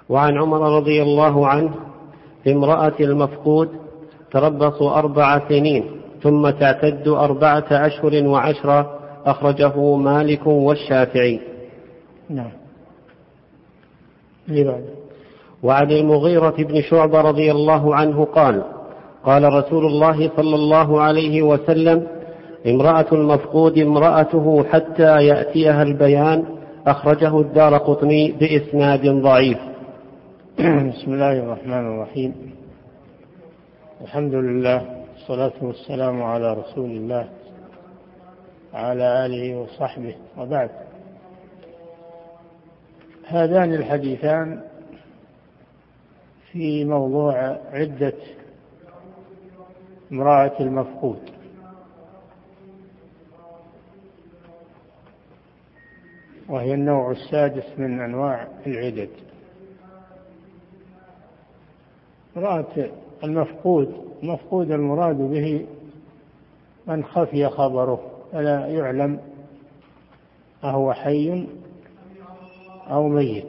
وعن عمر رضي الله عنه في امرأة المفقود تربص 4 سنين ثم تعتد 4 أشهر و10، أخرجه مالك والشافعي. نعم. وعن المغيرة بن شعبة رضي الله عنه قال: قال رسول الله صلى الله عليه وسلم: امرأة المفقود امرأته حتى يأتيها البيان، أخرجه الدارقطني بإسناد ضعيف. بسم الله الرحمن الرحيم. الحمد لله، والصلاة والسلام على رسول الله وعلى آله وصحبه، وبعد. هذان الحديثان في موضوع عدة امرأة المفقود، وهي النوع السادس من أنواع العدد. امرأة المفقود المراد به من خفي خبره فلا يعلم أهو حي أو ميت.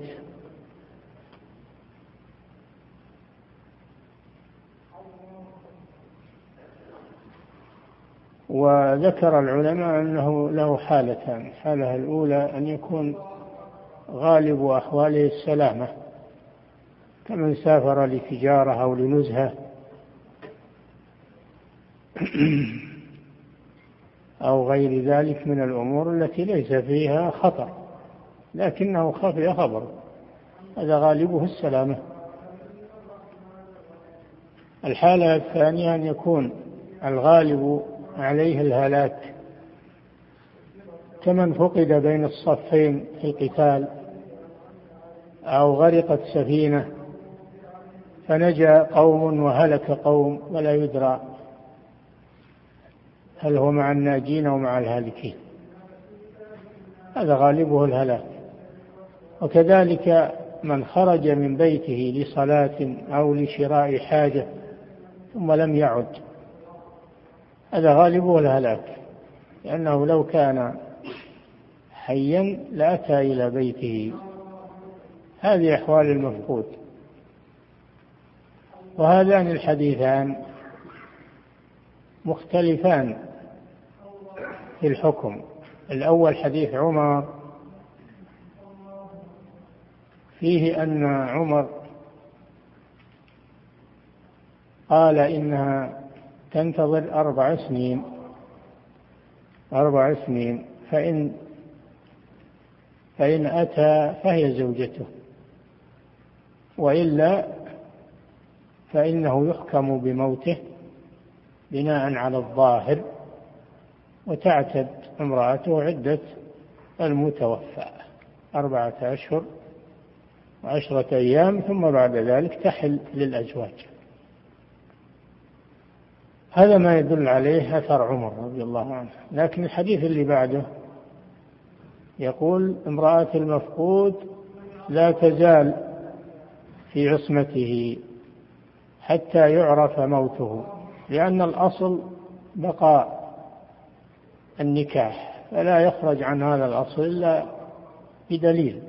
وذكر العلماء أنه له حالتان: الحالة الأولى أن يكون غالب أحواله السلامة، كمن سافر لتجارة أو لنزهة أو غير ذلك من الأمور التي ليس فيها خطر لكنه خفي خبره، هذا غالبه السلامة. الحالة الثانية أن يكون الغالب عليه الهلاك، كمن فقد بين الصفين في القتال، أو غرقت سفينة فنجا قوم وهلك قوم ولا يدرى هل هو مع الناجين أو مع الهالكين، هذا غالبه الهلاك. وكذلك من خرج من بيته لصلاة أو لشراء حاجة ثم لم يعد، هذا غالبه الهلاك، لأنه لو كان حيا لأتى إلى بيته. هذه أحوال المفقود. وهذان الحديثان مختلفان في الحكم. الأول حديث عمر فيه أن عمر قال إنها تنتظر 4 سنين، 4 سنين، فإن أتى فهي زوجته، وإلا فإنه يحكم بموته بناء على الظاهر، وتعتد امرأته عدة المتوفى 4 أشهر و10 أيام، ثم بعد ذلك تحل للأزواج. هذا ما يدل عليه أثر عمر رضي الله عنه. لكن الحديث اللي بعده يقول: امرأة المفقود لا تزال في عصمته حتى يعرف موته، لأن الأصل بقاء النكاح، فلا يخرج عن هذا الأصل إلا بدليل.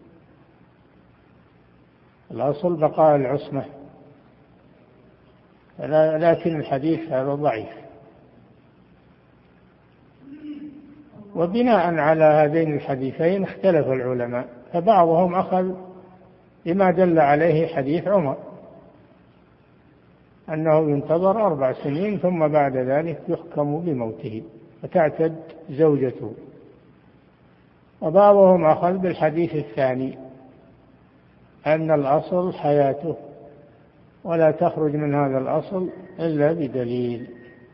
الأصل بقاء العصمة، لكن الحديث هذا ضعيف. وبناء على هذين الحديثين اختلف العلماء، فبعضهم أخذ بما دل عليه حديث عمر أنه ينتظر 4 سنين ثم بعد ذلك يحكم بموته وتعتد زوجته، وبعضهم أخذ بالحديث الثاني أن الأصل حياته ولا تخرج من هذا الأصل إلا بدليل،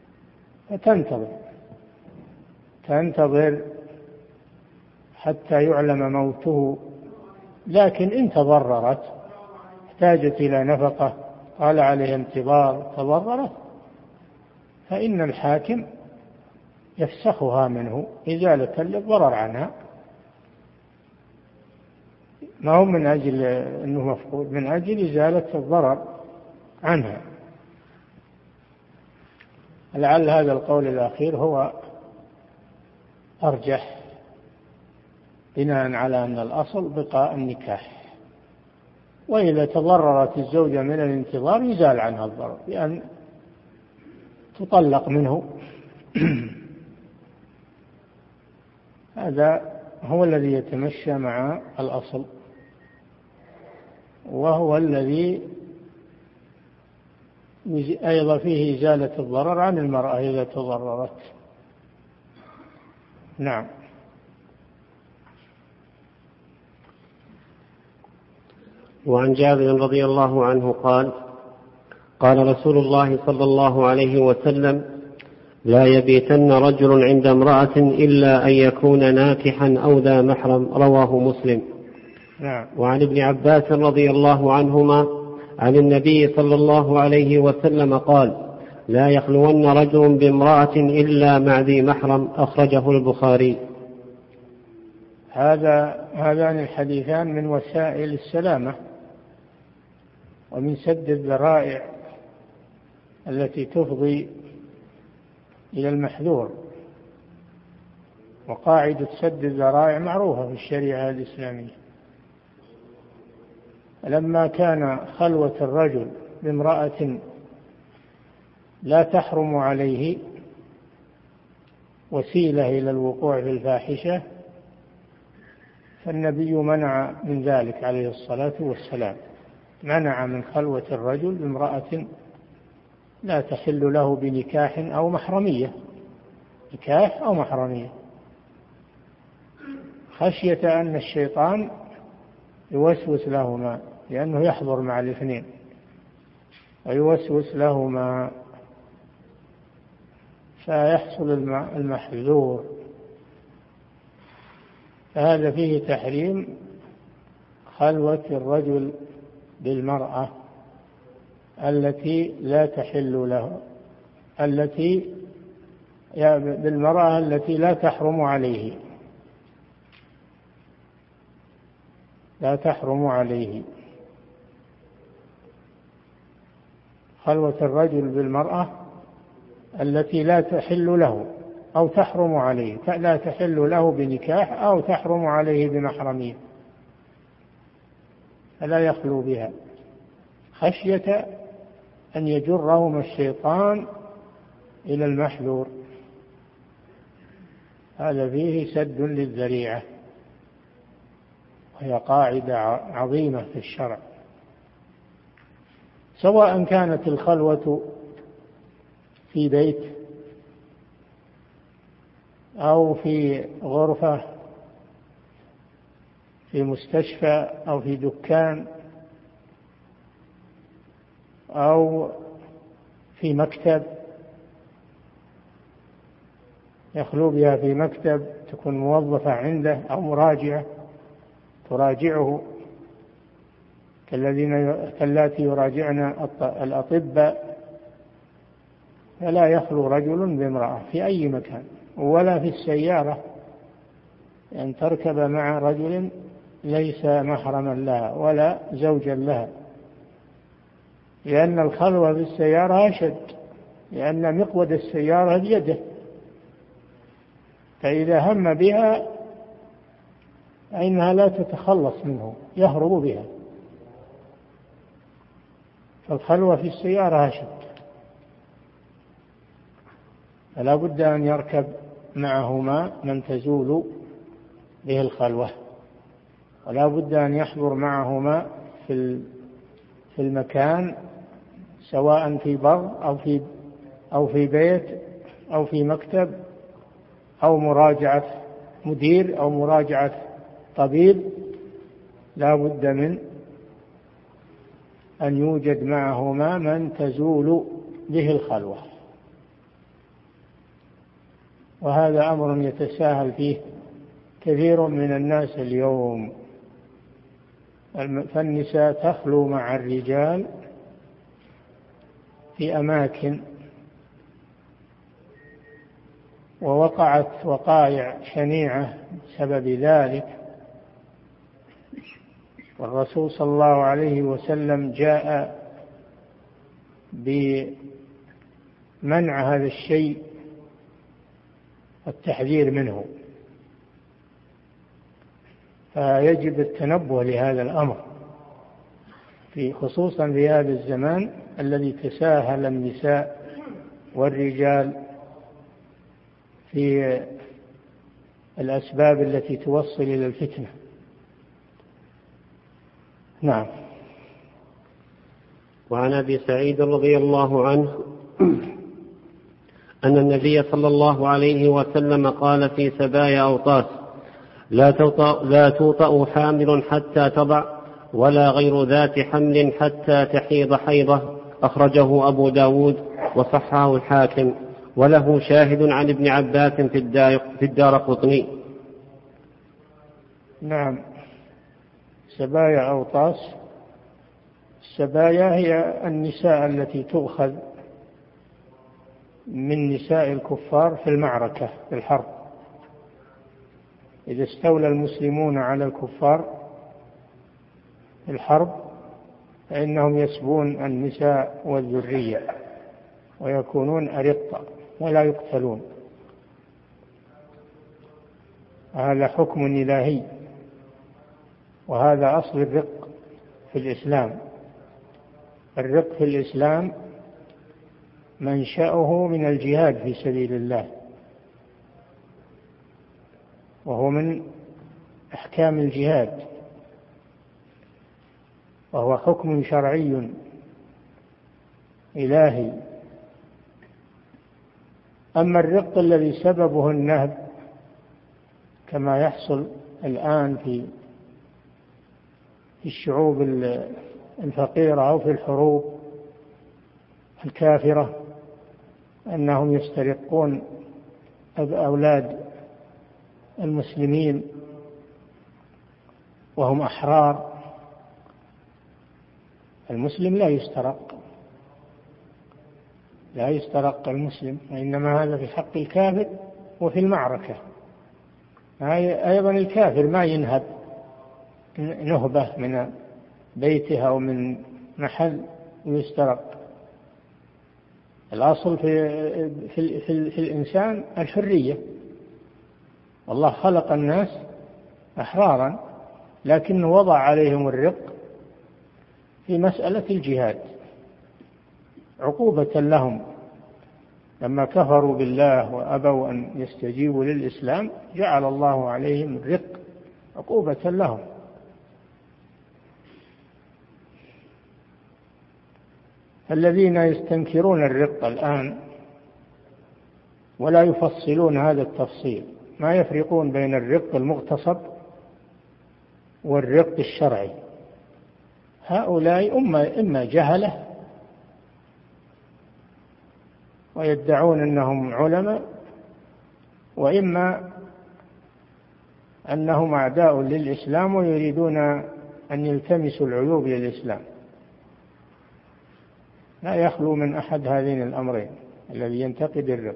فتنتظر حتى يعلم موته. لكن إن تضررت احتاجت إلى نفقة قال عليه انتظار تضررت، فإن الحاكم يفسخها منه إزالة للضرر عنها، ما هو من أجل أنه مفقود، من أجل إزالة الضرر عنها. لعل هذا القول الأخير هو أرجح، بناء على أن الأصل بقاء النكاح. وإذا تضررت الزوجة من الانتظار يزال عنها الضرر بأن تطلق منه. هذا هو الذي يتمشى مع الأصل، وهو الذي أيضا فيه إزالة الضرر عن المرأة إذا تضررت. نعم. وعن جابر رضي الله عنه قال: قال رسول الله صلى الله عليه وسلم: لا يبيتن رجل عند امرأة إلا أن يكون ناكحا أو ذا محرم. رواه مسلم. نعم. وعن ابن عباس رضي الله عنهما عن النبي صلى الله عليه وسلم قال: لا يخلون رجل بامرأة إلا مع ذي محرم. أخرجه البخاري. هذان الحديثان من وسائل السلامة ومن سد الذرائع التي تفضي إلى المحذور، وقاعدة سد الذرائع معروفة في الشريعة الإسلامية. لما كان خلوة الرجل بامرأة لا تحرم عليه وسيلة إلى الوقوع في الفاحشة، فالنبي منع من ذلك عليه الصلاة والسلام، منع من خلوة الرجل بامرأة لا تحل له بنكاح أو محرمية، نكاح أو محرمية، خشية أن الشيطان يوسوس لهما، لأنه يحضر مع الاثنين ويوسوس لهما فيحصل المحذور. فهذا فيه تحريم خلوة الرجل بالمرأة التي لا تحل له، بالمرأة التي لا تحرم عليه، لا تحرم عليه. خلوة الرجل بالمرأة التي لا تحل له أو تحرم عليه، لا تحل له بنكاح أو تحرم عليه بمحرمية، فلا يخلو بها خشية أن يجرهم الشيطان إلى المحذور. هذا فيه سد للذريعة، وهي قاعدة عظيمة في الشرع، سواء كانت الخلوة في بيت أو في غرفة في مستشفى أو في دكان أو في مكتب، يخلو بها في مكتب، تكون موظفة عنده أو مراجعة تراجعه كاللاتي يراجعن الأطباء، فلا يخلو رجل بامرأة في أي مكان، ولا في السيارة أن تركب مع رجل ليس محرما لها ولا زوجا لها، لأن الخلوة بالسيارة أشد، لأن مقود السيارة بيده، فإذا هم بها فإنها لا تتخلص منه، يهرب بها، فالخلوة في السيارة أشد، فلا بد أن يركب معهما من تزول به الخلوة، ولا بد أن يحضر معهما في المكان، سواء في بر أو في بيت أو في مكتب أو مراجعة مدير أو مراجعة طبيب، لا بد من أن يوجد معهما من تزول به الخلوة. وهذا أمر يتساهل فيه كثير من الناس اليوم، فالنساء تخلو مع الرجال في أماكن، ووقعت وقائع شنيعة بسبب ذلك، والرسول صلى الله عليه وسلم جاء بمنع هذا الشيء والتحذير منه، فيجب التنبه لهذا الأمر، خصوصا في هذا الزمان الذي تساهل النساء والرجال في الأسباب التي توصل إلى الفتنة. نعم. وعن أبي سعيد رضي الله عنه أن النبي صلى الله عليه وسلم قال في سبايا أوطاس: لا توطأ حامل حتى تضع، ولا غير ذات حمل حتى تحيض حيضة. أخرجه أبو داود وصححه الحاكم، وله شاهد عن ابن عباس في الدارقطني. نعم. سبايا أوطاس، السبايا هي النساء التي تؤخذ من نساء الكفار في المعركة في الحرب. إذا استولى المسلمون على الكفار في الحرب فإنهم يسبون النساء والذرية ويكونون أرقة ولا يقتلون. هذا حكم إلهي، وهذا أصل الرق في الإسلام. الرق في الإسلام منشأه من الجهاد في سبيل الله، وهو من أحكام الجهاد، وهو حكم شرعي إلهي. أما الرق الذي سببه النهب كما يحصل الآن في الشعوب الفقيرة أو في الحروب الكافرة، أنهم يسترقون أولاد المسلمين وهم أحرار. المسلم لا يسترق المسلم، وإنما هذا في حق الكافر وفي المعركة. أيضا الكافر ما ينهب نهبة من بيته أو من محل ويسترق. الأصل في الإنسان الحرية، والله خلق الناس أحرارا، لكنه وضع عليهم الرق في مسألة الجهاد عقوبة لهم. لما كفروا بالله وأبوا أن يستجيبوا للإسلام جعل الله عليهم الرق عقوبة لهم. الذين يستنكرون الرق الآن ولا يفصلون هذا التفصيل، ما يفرقون بين الرق المغتصب والرق الشرعي، هؤلاء إما جهلة ويدعون أنهم علماء، وإما أنهم أعداء للإسلام ويريدون أن يلتمسوا العيوب للإسلام. لا يخلو من أحد هذين الأمرين، الذي ينتقد الرق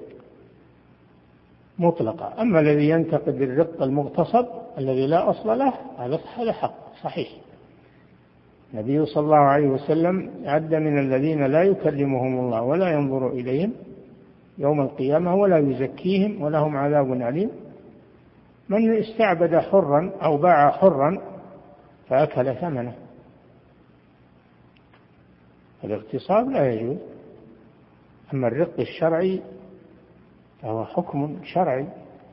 مطلقا. أما الذي ينتقد الرق المغتصب الذي لا أصل له هذا حق صحيح. النبي صلى الله عليه وسلم عد من الذين لا يكلمهم الله ولا ينظر إليهم يوم القيامة ولا يزكيهم ولهم عذاب عليم من استعبد حرا أو باع حرا فأكل ثمنه. الاغتصاب لا يجوز. أما الرق الشرعي فهو حكم شرعي.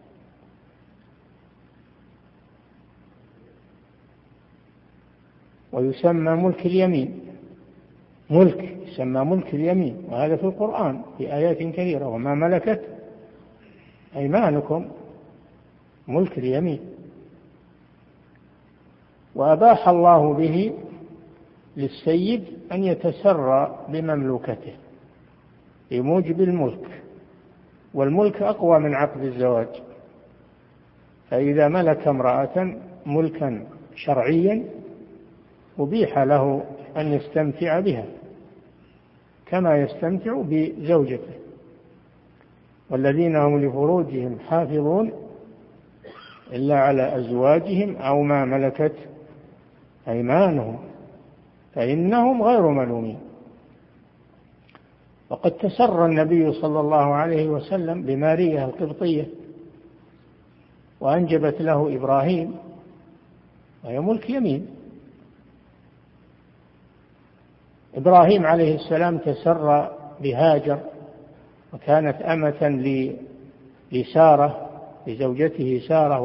ويسمى ملك اليمين، يسمى ملك اليمين، وهذا في القرآن في آيات كثيرة. وما ملكت أيمانكم ملك اليمين. وأباح الله به للسيد أن يتسرى بمملوكته بموجب الملك، والملك أقوى من عقد الزواج. فإذا ملك امرأة ملكا شرعيا أبيح له أن يستمتع بها كما يستمتع بزوجته. والذين هم لفروجهم حافظون إلا على أزواجهم أو ما ملكت أيمانهم فإنهم غير ملومين. وقد تسرى النبي صلى الله عليه وسلم بمارية القبطية وأنجبت له إبراهيم، وهي ملك يمين. إبراهيم عليه السلام تسرى بهاجر، وكانت أمة لسارة لزوجته سارة،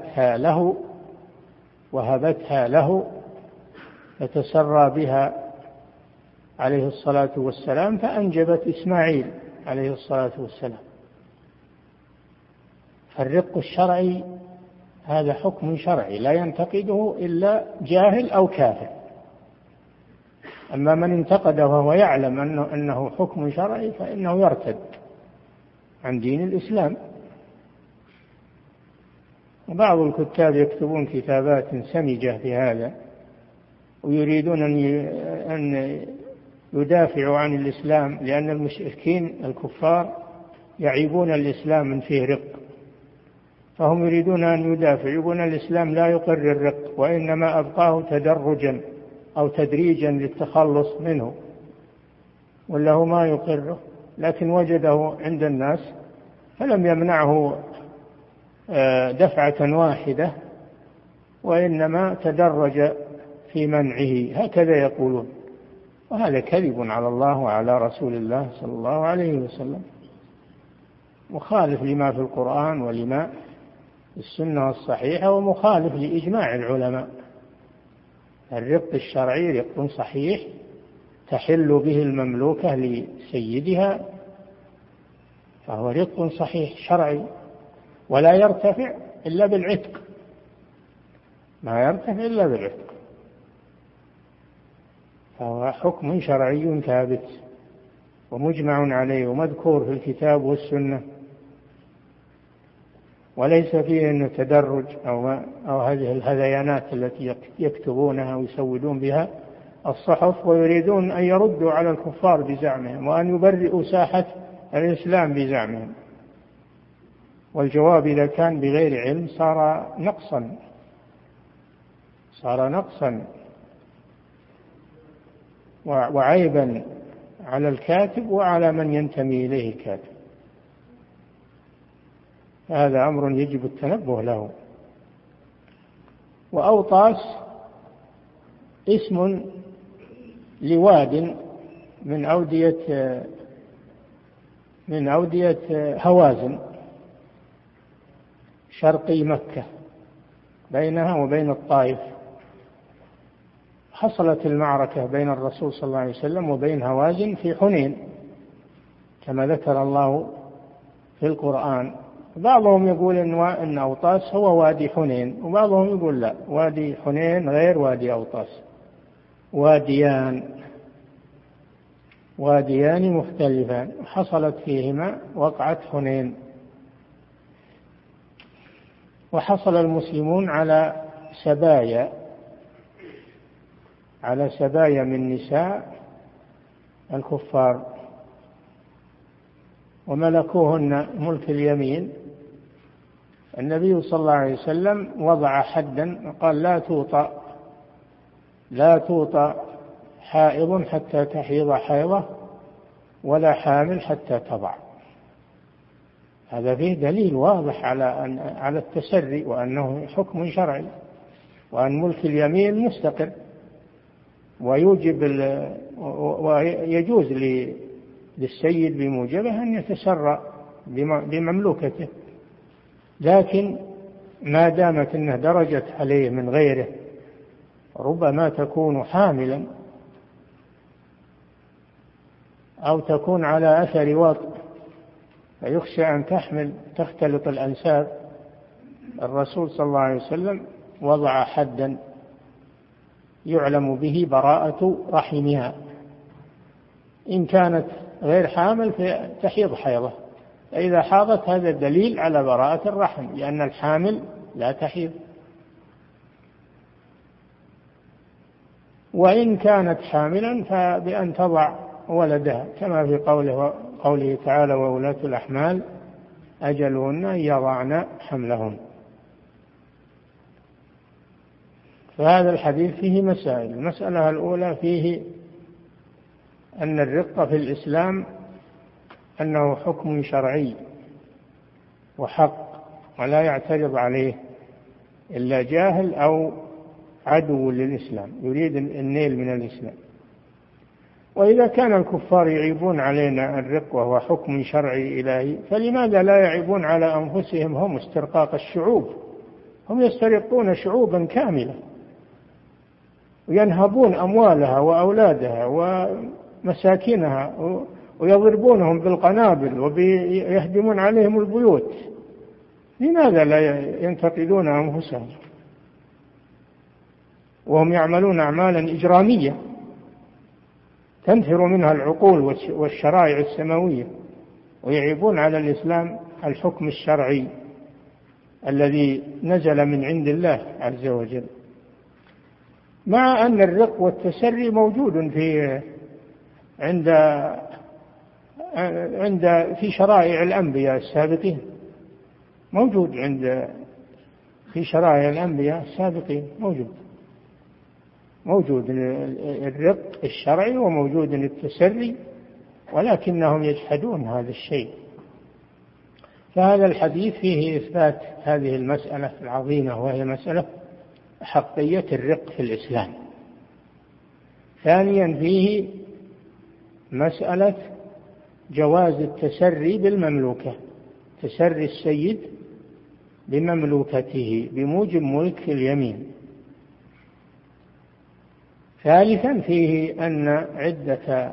وهبتها له فتسرى بها عليه الصلاة والسلام، فأنجبت إسماعيل عليه الصلاة والسلام. فالرق الشرعي هذا حكم شرعي لا ينتقده إلا جاهل أو كافر. أما من انتقده وهو يعلم أنه حكم شرعي فإنه يرتد عن دين الإسلام. وبعض الكتاب يكتبون كتابات سمجة في هذا، ويريدون أن يدافعوا عن الإسلام، لأن المشركين الكفار يعيبون الإسلام من فيه رق، فهم يريدون أن يدافعوا، يقولون الإسلام لا يقر الرق، وإنما أبقاه تدرجا أو تدريجا للتخلص منه، وله ما يقره، لكن وجده عند الناس فلم يمنعه دفعة واحدة، وإنما تدرج في منعه، هكذا يقولون. وهذا كذب على الله وعلى رسول الله صلى الله عليه وسلم، مخالف لما في القرآن ولما في السنة الصحيحة، ومخالف لإجماع العلماء. الرق الشرعي رق صحيح تحل به المملوكة لسيدها، فهو رق صحيح شرعي، ولا يرتفع إلا بالعتق، ما يرتفع إلا بالعتق، فهو حكم شرعي ثابت ومجمع عليه ومذكور في الكتاب والسنة، وليس فيه أنه تدرج أو هذه الهذيانات التي يكتبونها ويسودون بها الصحف، ويريدون أن يردوا على الكفار بزعمهم، وأن يبرئوا ساحة الإسلام بزعمهم. والجواب إذا كان بغير علم صار نقصا وعيبا على الكاتب وعلى من ينتمي إليه الكاتب. هذا أمر يجب التنبه له. وأوطاس اسم لواد من أودية هوازن شرقي مكة، بينها وبين الطائف. حصلت المعركة بين الرسول صلى الله عليه وسلم وبين هوازن في حنين كما ذكر الله في القرآن. بعضهم يقول إن أوطاس هو وادي حنين، وبعضهم يقول لا، وادي حنين غير وادي أوطاس، واديان مختلفان حصلت فيهما وقعة حنين. وحصل المسلمون على سبايا من نساء الكفار، وملكوهن ملك اليمين. النبي صلى الله عليه وسلم وضع حدا، قال لا توطى حائض حتى تحيض حيضة، ولا حامل حتى تضع. هذا فيه دليل واضح على التسري، وأنه حكم شرعي، وأن ملك اليمين مستقر، ويجوز للسيد بموجبه أن يتسرى بمملوكته، لكن ما دامت أنه درجت عليه من غيره، ربما تكون حاملا أو تكون على أثر وطء، فيخشى أن تختلط الأنساب. الرسول صلى الله عليه وسلم وضع حدا يعلم به براءة رحمها، إن كانت غير حامل فتحيض حيضة، فإذا حاضت هذا دليل على براءة الرحم، لأن الحامل لا تحيض. وإن كانت حاملا فبأن تضع ولدها، كما في قوله تعالى: وولاة الأحمال أجلهن أن يضعن حملهن. فهذا الحديث فيه مسائل. المسألة الأولى فيه أن الرق في الإسلام أنه حكم شرعي وحق، ولا يعترض عليه إلا جاهل أو عدو للإسلام يريد النيل من الإسلام. وإذا كان الكفار يعيبون علينا الرق وهو حكم شرعي إلهي، فلماذا لا يعيبون على أنفسهم هم استرقاق الشعوب؟ هم يسترقون شعوبا كاملة وينهبون أموالها وأولادها ومساكنها ويضربونهم بالقنابل ويهدمون عليهم البيوت. لماذا لا ينتقدون أنفسهم وهم يعملون أعمالا إجرامية تنفر منها العقول والشرائع السماوية، ويعيبون على الإسلام الحكم الشرعي الذي نزل من عند الله عز وجل، مع أن الرق والتسري موجود في شرائع الأنبياء السابقين، في شرائع الأنبياء السابقين موجود الرق الشرعي وموجود التسري، ولكنهم يجحدون هذا الشيء. فهذا الحديث فيه إثبات هذه المسألة العظيمة، وهي مسألة حقية الرق في الإسلام. ثانيا فيه مسألة جواز التسري بالمملوكة، تسري السيد بمملوكته بموجب ملك اليمين. ثالثا فيه أن عدة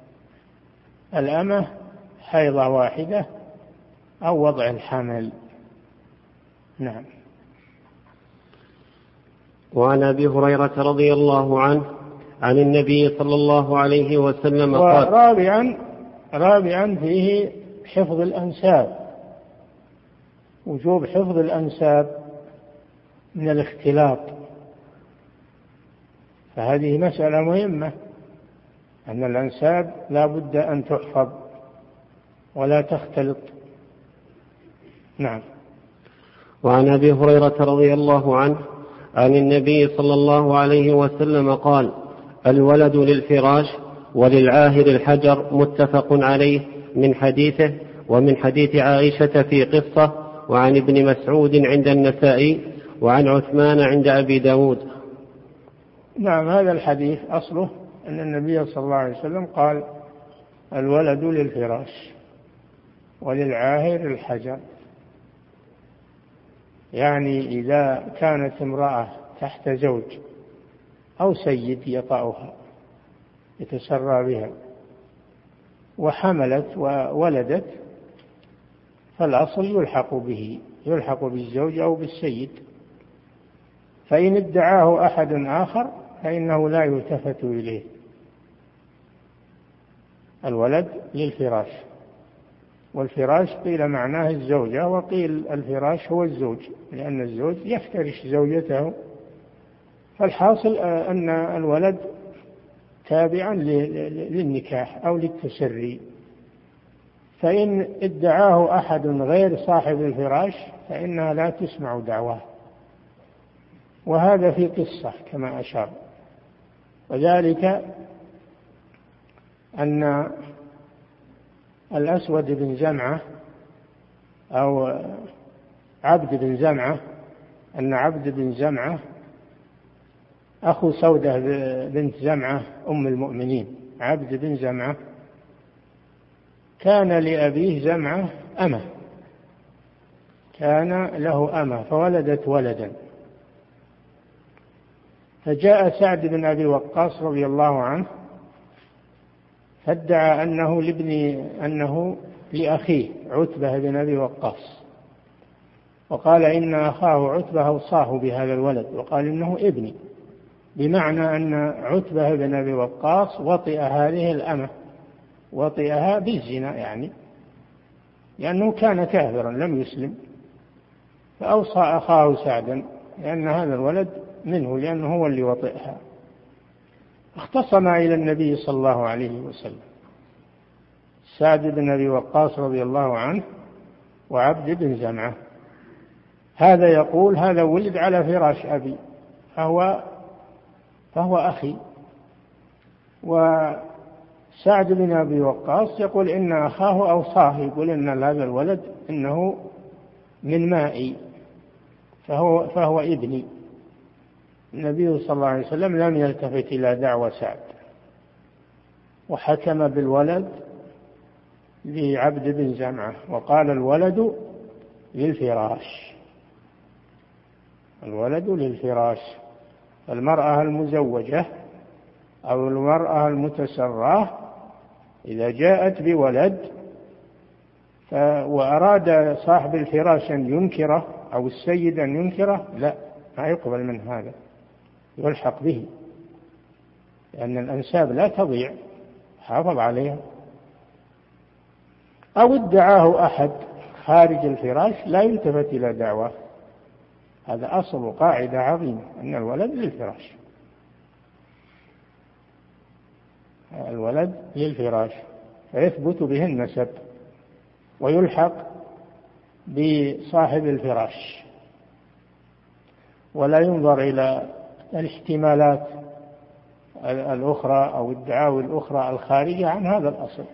الأمة حيضة واحدة أو وضع الحمل. نعم. وعن أبي هريرة رضي الله عنه عن النبي صلى الله عليه وسلم قال. رابعا فيه حفظ الأنساب، وجوب حفظ الأنساب من الاختلاط، فهذه مسألة مهمة، أن الأنساب لا بد أن تحفظ ولا تختلط. نعم. وعن أبي هريرة رضي الله عنه عن النبي صلى الله عليه وسلم قال: الولد للفراش وللعاهر الحجر، متفق عليه، من حديثه ومن حديث عائشة في قصة، وعن ابن مسعود عند النسائي، وعن عثمان عند أبي داود. نعم. هذا الحديث أصله أن النبي صلى الله عليه وسلم قال: الولد للفراش وللعاهر الحجر، يعني إذا كانت امرأة تحت زوج أو سيد يطأها يتسرى بها وحملت وولدت، فالأصل يلحق بالزوج أو بالسيد، فإن ادعاه أحد آخر فإنه لا يلتفت إليه. الولد للفراش، والفراش قيل معناه الزوجة، وقيل الفراش هو الزوج، لأن الزوج يفترش زوجته. فالحاصل أن الولد تابعا للنكاح أو للتسري، فإن ادعاه أحد غير صاحب الفراش فإنها لا تسمع دعواه، وهذا في قصة كما أشار. وذلك أن الأسود بن زمعة أو عبد بن زمعة، أن عبد بن زمعة أخو سودة بنت زمعة أم المؤمنين، عبد بن زمعة كان لأبيه زمعة أمة، كان له أمة فولدت ولدا، فجاء سعد بن أبي وقاص رضي الله عنه فادعى أنه لأخيه عتبة بن أبي وقاص، وقال إن أخاه عتبة أوصاه بهذا الولد، وقال إنه ابني، بمعنى أن عتبة بن أبي وقاص وطئ هذه الأمة، وطئها بالزنا، يعني لأنه كان كافرا لم يسلم، فأوصى أخاه سعدا لأن هذا الولد منه، لأنه هو اللي وطئها. اختصما إلى النبي صلى الله عليه وسلم سعد بن أبي وقاص رضي الله عنه وعبد بن زمعة. هذا يقول هذا ولد على فراش أبي فهو أخي، وسعد بن أبي وقاص يقول إن أخاه أوصاه، يقول إن هذا الولد إنه من مائي فهو ابني. النبي صلى الله عليه وسلم لم يلتفت إلى دعوى سعد، وحكم بالولد لعبد بن زمعة وقال الولد للفراش. الولد للفراش. المرأة المزوجة أو المرأة المتسراه إذا جاءت بولد وأراد صاحب الفراش أن ينكره أو السيد أن ينكره، لا، ما يقبل من هذا، يلحق به، لأن الأنساب لا تضيع، حافظ عليها. أو ادعاه أحد خارج الفراش لا يلتفت إلى دعواه. هذا أصل قاعدة عظيمة، أن الولد للفراش. الولد للفراش فيثبت به النسب ويلحق بصاحب الفراش، ولا ينظر إلى الاحتمالات الأخرى أو الدعاوى الأخرى الخارجة عن هذا الأصل.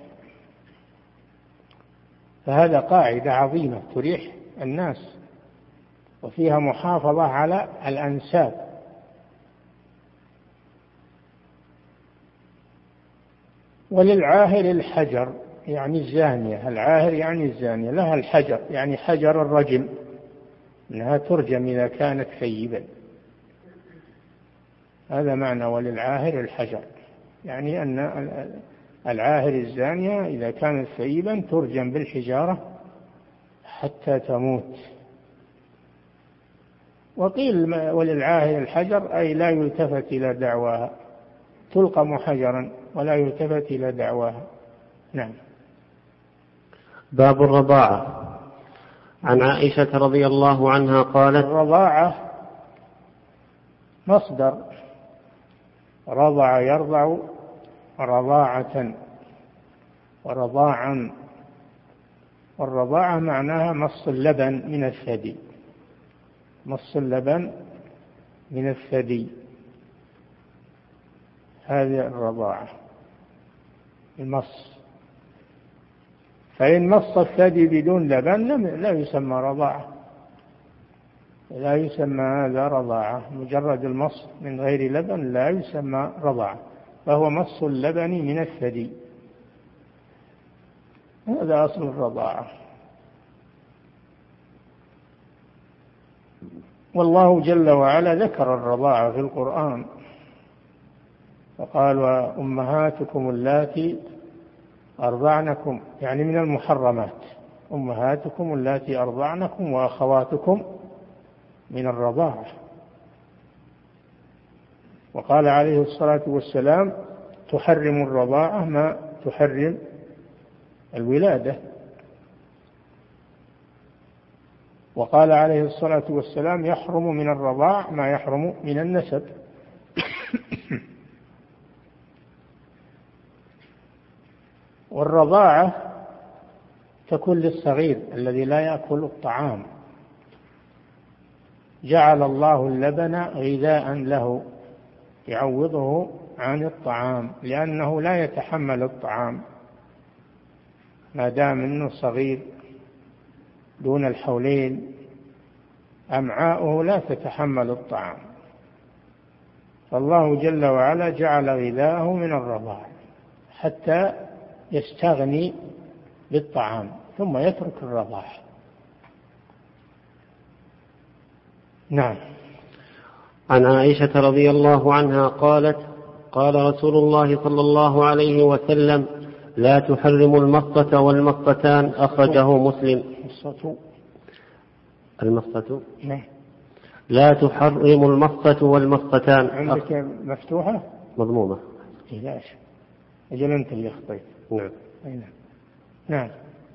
فهذا قاعدة عظيمة تريح الناس وفيها محافظة على الأنساب. وللعاهر الحجر يعني الزانية. العاهر يعني الزانية، لها الحجر يعني حجر الرجم، إنها ترجم إذا كانت ثيبا. هذا معنى وللعاهر الحجر، يعني أن العاهر الزانية إذا كانت ثيبا ترجم بالحجارة حتى تموت. وقيل وللعاهر الحجر أي لا يلتفت إلى دعواها، تلقم حجرا ولا يلتفت إلى دعواها. نعم. باب الرضاعة. عن عائشة رضي الله عنها قالت: الرضاعة مصدر رضع يرضع رضاعة ورضاعا، والرضاعة معناها مص اللبن من الثدي، مص اللبن من الثدي، هذه الرضاعة المص. فإن مص الثدي بدون لبن لا يسمى رضاعة، لا يسمى هذا رضاعة. مجرد المص من غير لبن لا يسمى رضاعة، فهو مص اللبن من الثدي، هذا أصل الرضاعة. والله جل وعلا ذكر الرضاعة في القرآن فقال: وأمهاتكم اللاتي أرضعنكم، يعني من المحرمات، أمهاتكم اللاتي أرضعنكم وأخواتكم من الرضاعة. وقال عليه الصلاة والسلام: تحرم الرضاعة ما تحرم الولادة. وقال عليه الصلاة والسلام: يحرم من الرضاع ما يحرم من النسب. والرضاعة تكون للصغير الذي لا يأكل الطعام، جعل الله اللبن غذاء له يعوضه عن الطعام، لأنه لا يتحمل الطعام ما دام أنه صغير دون الحولين، أمعاؤه لا تتحمل الطعام، فالله جل وعلا جعل غذاءه من الرضاعة حتى يستغني بالطعام ثم يترك الرضاعة. نعم. عن عائشة رضي الله عنها قالت: قال رسول الله صلى الله عليه وسلم: لا تحرم المصة والمصتان، أخرجه مسلم. المصة نعم. لا تحرم المصة والمصتان. عندك مفتوحة مضمومة. لا أجل أنت اللي اخطيت. نعم. نعم.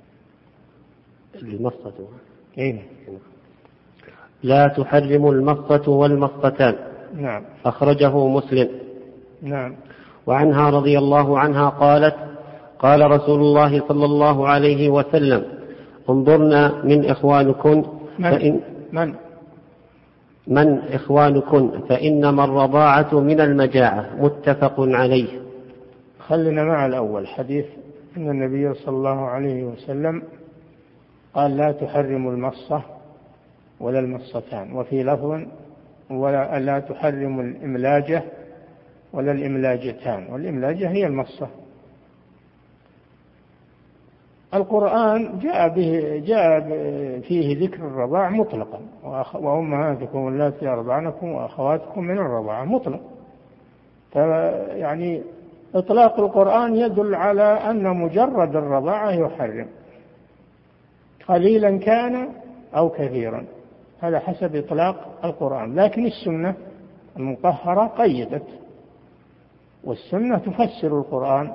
المصة. نعم. لا تحرم المصة والمصتان. نعم. أخرجه مسلم. نعم. وعنها رضي الله عنها قالت: قال رسول الله صلى الله عليه وسلم: انظرنا من إخوانكن من إخوانكن فإنما الرضاعة من المجاعة. متفق عليه. خلنا مع الأول حديث أن النبي صلى الله عليه وسلم قال: لا تحرم المصة ولا المصتان، وفي لفظ: ولا لا تحرم الإملاجة ولا الإملاجتان، والإملاجة هي المصة القرآن جاء فيه ذكر الرضاع مطلقا، وأمهاتكم اللاتي أرضعنكم وأخواتكم من الرضاعة مطلق. يعني إطلاق القرآن يدل على أن مجرد الرضاعة يحرم، قليلا كان أو كثيرا، هذا حسب إطلاق القرآن. لكن السنة المطهرة قيدت، والسنة تفسر القرآن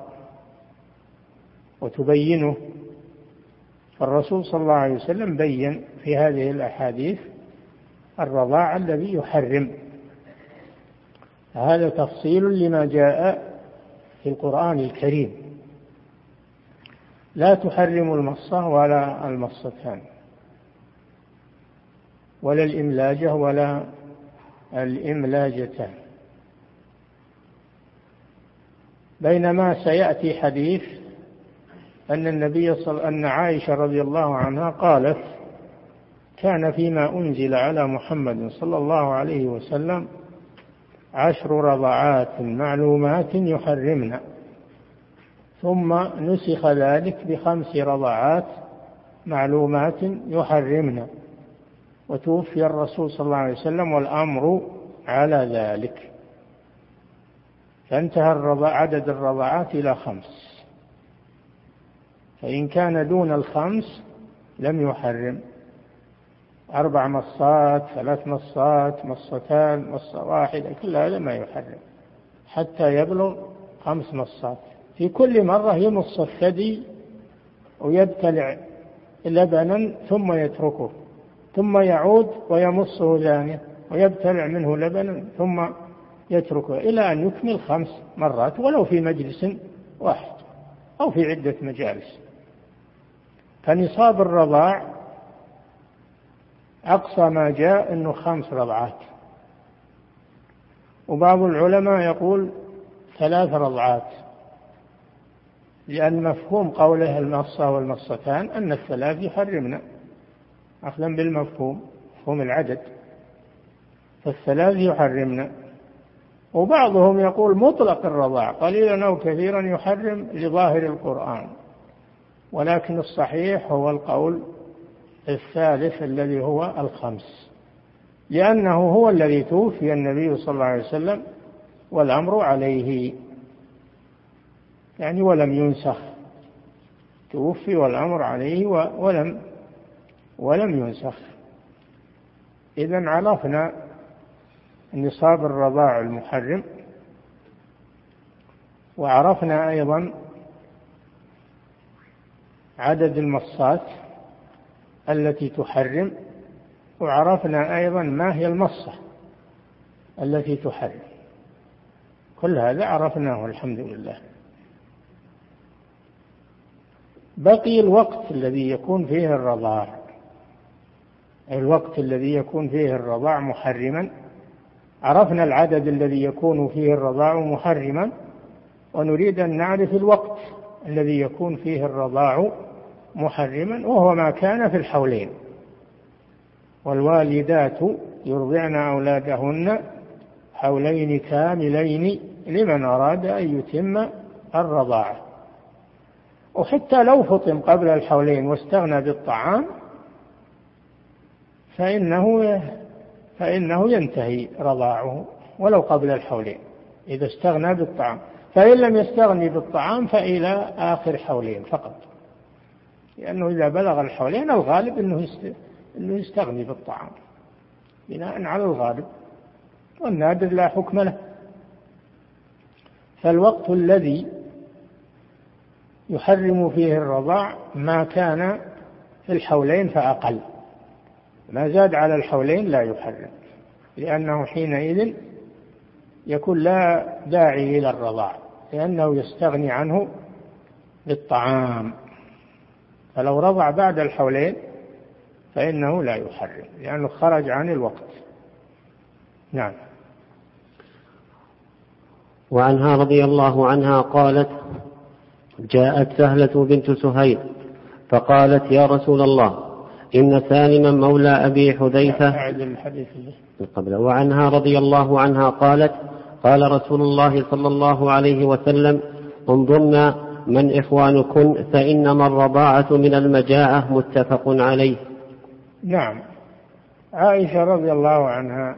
وتبينه. فالرسول صلى الله عليه وسلم بين في هذه الأحاديث الرضاع الذي يحرم. هذا تفصيل لما جاء في القرآن الكريم. لا تحرم المصة ولا المصتان ولا الإملاجة ولا الإملاجتان. بينما سيأتي حديث أن عائشة رضي الله عنها قالت: كان فيما أنزل على محمد صلى الله عليه وسلم 10 رضعات معلومات يحرمن، ثم نسخ ذلك ب5 رضعات معلومات يحرمن، وتوفي الرسول صلى الله عليه وسلم والأمر على ذلك، فانتهى عدد الرضعات إلى 5، فإن كان دون 5 لم يحرم. 4 مصات، 3 مصات، مصتان، مصة واحدة، كل هذا ما يحرم حتى يبلغ 5 مصات. في كل مرة يمص الثدي ويبتلع لبنا ثم يتركه، ثم يعود ويمصه ثانية ويبتلع منه لبنا ثم يتركه، إلى أن يكمل 5 مرات، ولو في مجلس واحد أو في عدة مجالس. فنصاب الرضاع أقصى ما جاء أنه 5 رضعات، وبعض العلماء يقول 3 رضعات، لأن مفهوم قوله المصة والمصتان أن ال3 يحرمنا، أخذا بالمفهوم، مفهوم العدد، ف3 يحرمنا. وبعضهم يقول مطلق الرضاع قليلا أو كثيرا يحرم لظاهر القرآن، ولكن الصحيح هو القول الثالث الذي هو 5، لأنه هو الذي توفي النبي صلى الله عليه وسلم والأمر عليه، يعني ولم ينسخ، توفي والأمر عليه ولم ينسخ. إذن عرفنا نصاب الرضاع المحرم، وعرفنا أيضا عدد المصات التي تحرم، وعرفنا أيضا ما هي المصة التي تحرم. كل هذا عرفناه الحمد لله. بقي الوقت الذي يكون فيه الرضاع، الوقت الذي يكون فيه الرضاع محرما. عرفنا العدد الذي يكون فيه الرضاع محرما، ونريد أن نعرف الوقت الذي يكون فيه الرضاع محرما، وهو ما كان في الحولين. والوالدات يرضعن أولادهن حولين كاملين لمن أراد أن يتم الرضاعة. وحتى لو فطم قبل الحولين واستغنى بالطعام فإنه ينتهي رضاعه ولو قبل الحولين إذا استغنى بالطعام. فإن لم يستغني بالطعام فإلى آخر حولين فقط، لأنه إذا بلغ الحولين الغالب أنه يستغني بالطعام بناء على الغالب، والنادر لا حكم له. فالوقت الذي يحرم فيه الرضاع ما كان في الحولين فأقل، ما زاد على الحولين لا يحرم، لأنه حينئذ يكون لا داعي إلى الرضاع، لأنه يستغني عنه بالطعام. فلو رضع بعد الحولين فإنه لا يحرم، لأنه خرج عن الوقت. نعم. وعنها رضي الله عنها قالت: جاءت سهلة بنت سهيل فقالت: يا رسول الله، إن سالما مولى أبي حذيفة قبله. وعنها رضي الله عنها قالت: قال رسول الله صلى الله عليه وسلم: انظرنا من إخوانكن فإنما الرضاعة من المجاعة، متفق عليه. نعم. عائشة رضي الله عنها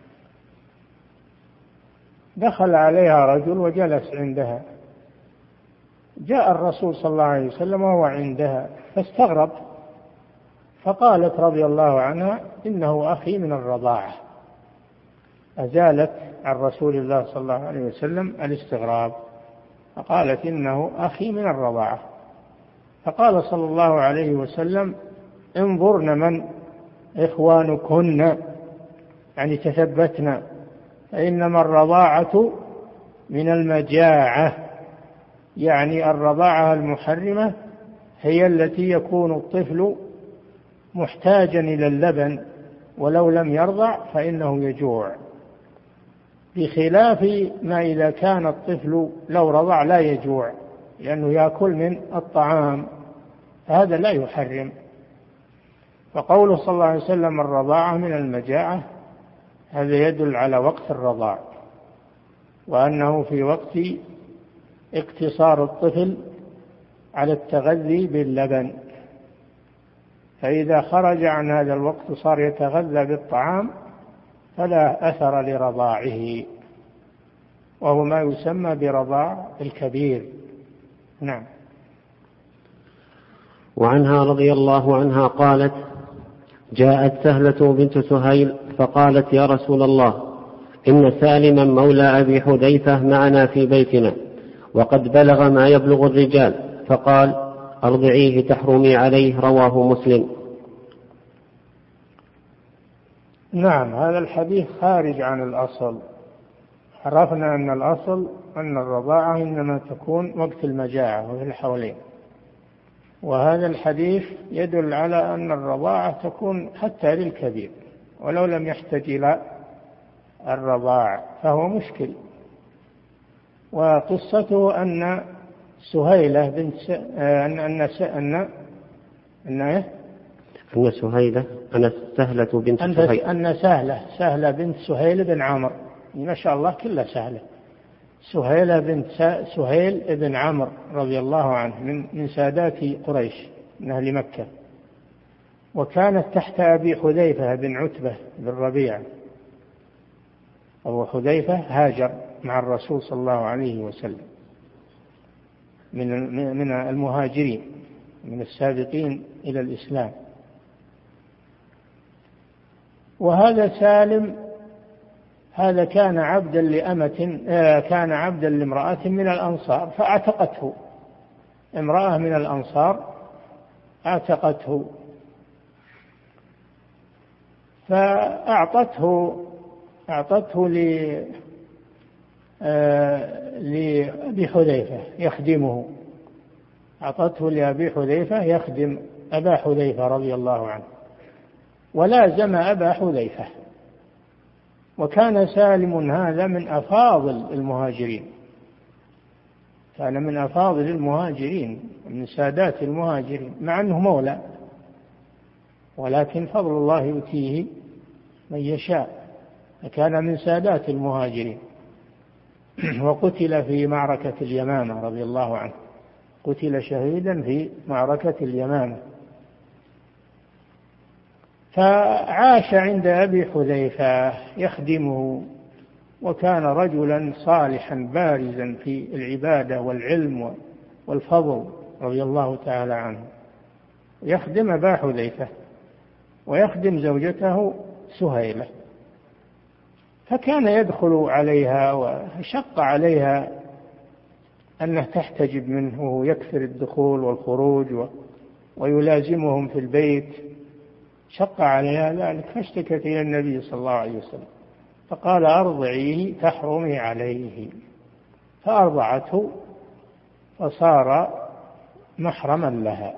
دخل عليها رجل وجلس عندها، جاء الرسول صلى الله عليه وسلم وهو عندها فاستغرب، فقالت رضي الله عنها إنه أخي من الرضاعة، أزالت عن رسول الله صلى الله عليه وسلم الاستغراب، فقالت إنه أخي من الرضاعة. فقال صلى الله عليه وسلم انظرن من إخوانكن، يعني تثبتنا، فإنما الرضاعة من المجاعة، يعني الرضاعة المحرمة هي التي يكون الطفل محتاجا إلى اللبن ولو لم يرضع فإنه يجوع، بخلاف ما إذا كان الطفل لو رضع لا يجوع لأنه يأكل من الطعام، هذا لا يحرم. فقوله صلى الله عليه وسلم الرضاعة من المجاعة هذا يدل على وقت الرضاع، وأنه في وقت اقتصار الطفل على التغذي باللبن، فإذا خرج عن هذا الوقت صار يتغذى بالطعام فلا أثر لرضاعه، وهو ما يسمى برضاع الكبير. نعم. وعنها رضي الله عنها قالت جاءت سهلة بنت سهيل فقالت يا رسول الله إن سالما مولى أبي حذيفة معنا في بيتنا وقد بلغ ما يبلغ الرجال، فقال أرضعيه تحرمي عليه، رواه مسلم. نعم. هذا الحديث خارج عن الأصل، عرفنا أن الأصل أن الرضاعة إنما تكون وقت المجاعة وفي الحولين، وهذا الحديث يدل على أن الرضاعة تكون حتى للكبير ولو لم يحتج إلى الرضاعة فهو مشكل. وقصته أن سهيلة بنت أن سهلة بنت سهيل بن عمرو، ما شاء الله كلها سهلة، سهيلة بنت سهيل بن عمرو رضي الله عنه من سادات قريش من أهل مكة، وكانت تحت أبي حذيفة بن عتبة بن ربيعة. أبو حذيفة هاجر مع الرسول صلى الله عليه وسلم من المهاجرين من السابقين إلى الإسلام. وهذا سالم هذا كان عبدا لامرأة من الأنصار فاعتقته، امرأة من الأنصار اعتقته فأعطته لأبي حذيفة يخدمه، أعطته لأبي حذيفة يخدم أبا حذيفة رضي الله عنه، ولازم أبا حذيفة. وكان سالم هذا من أفاضل المهاجرين، كان من أفاضل المهاجرين من سادات المهاجرين، مع أنه مولى، ولكن فضل الله يؤتيه من يشاء، كان من سادات المهاجرين. وقتل في معركة اليمامة رضي الله عنه، قتل شهيدا في معركة اليمامة. فعاش عند أبي حذيفة يخدمه، وكان رجلا صالحا بارزا في العبادة والعلم والفضل رضي الله تعالى عنه، يخدم أبا حذيفة ويخدم زوجته سهيلة. فكان يدخل عليها وشق عليها أنه تحتجب منه ويكثر الدخول والخروج ويلازمهم في البيت، شق عليها ذلك، فاشتكت إلى النبي صلى الله عليه وسلم فقال أرضعيه تحرمي عليه، فأرضعته فصار محرما لها.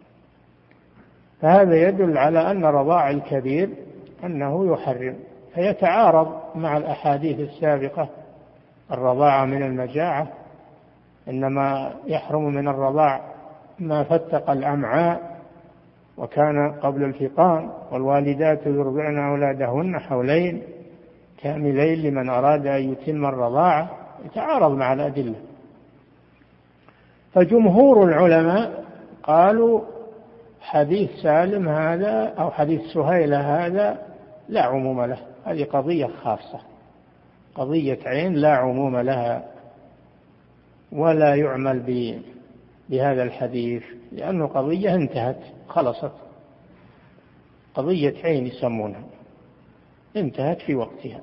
فهذا يدل على أن رضاع الكبير أنه يحرم، فيتعارض مع الأحاديث السابقة. الرضاعة من المجاعة، إنما يحرم من الرضاع ما فتق الأمعاء وكان قبل الفطام، والوالدات يرضعن أولادهن حولين كاملين لمن أراد أن يتم الرضاعة، يتعارض مع الأدلة. فجمهور العلماء قالوا حديث سالم هذا أو حديث سهيلة هذا لا عموم له، هذه قضية خاصة، قضية عين لا عموم لها، ولا يعمل بهذا الحديث، لأنه قضية انتهت خلصت، قضية عين يسمونها، انتهت في وقتها،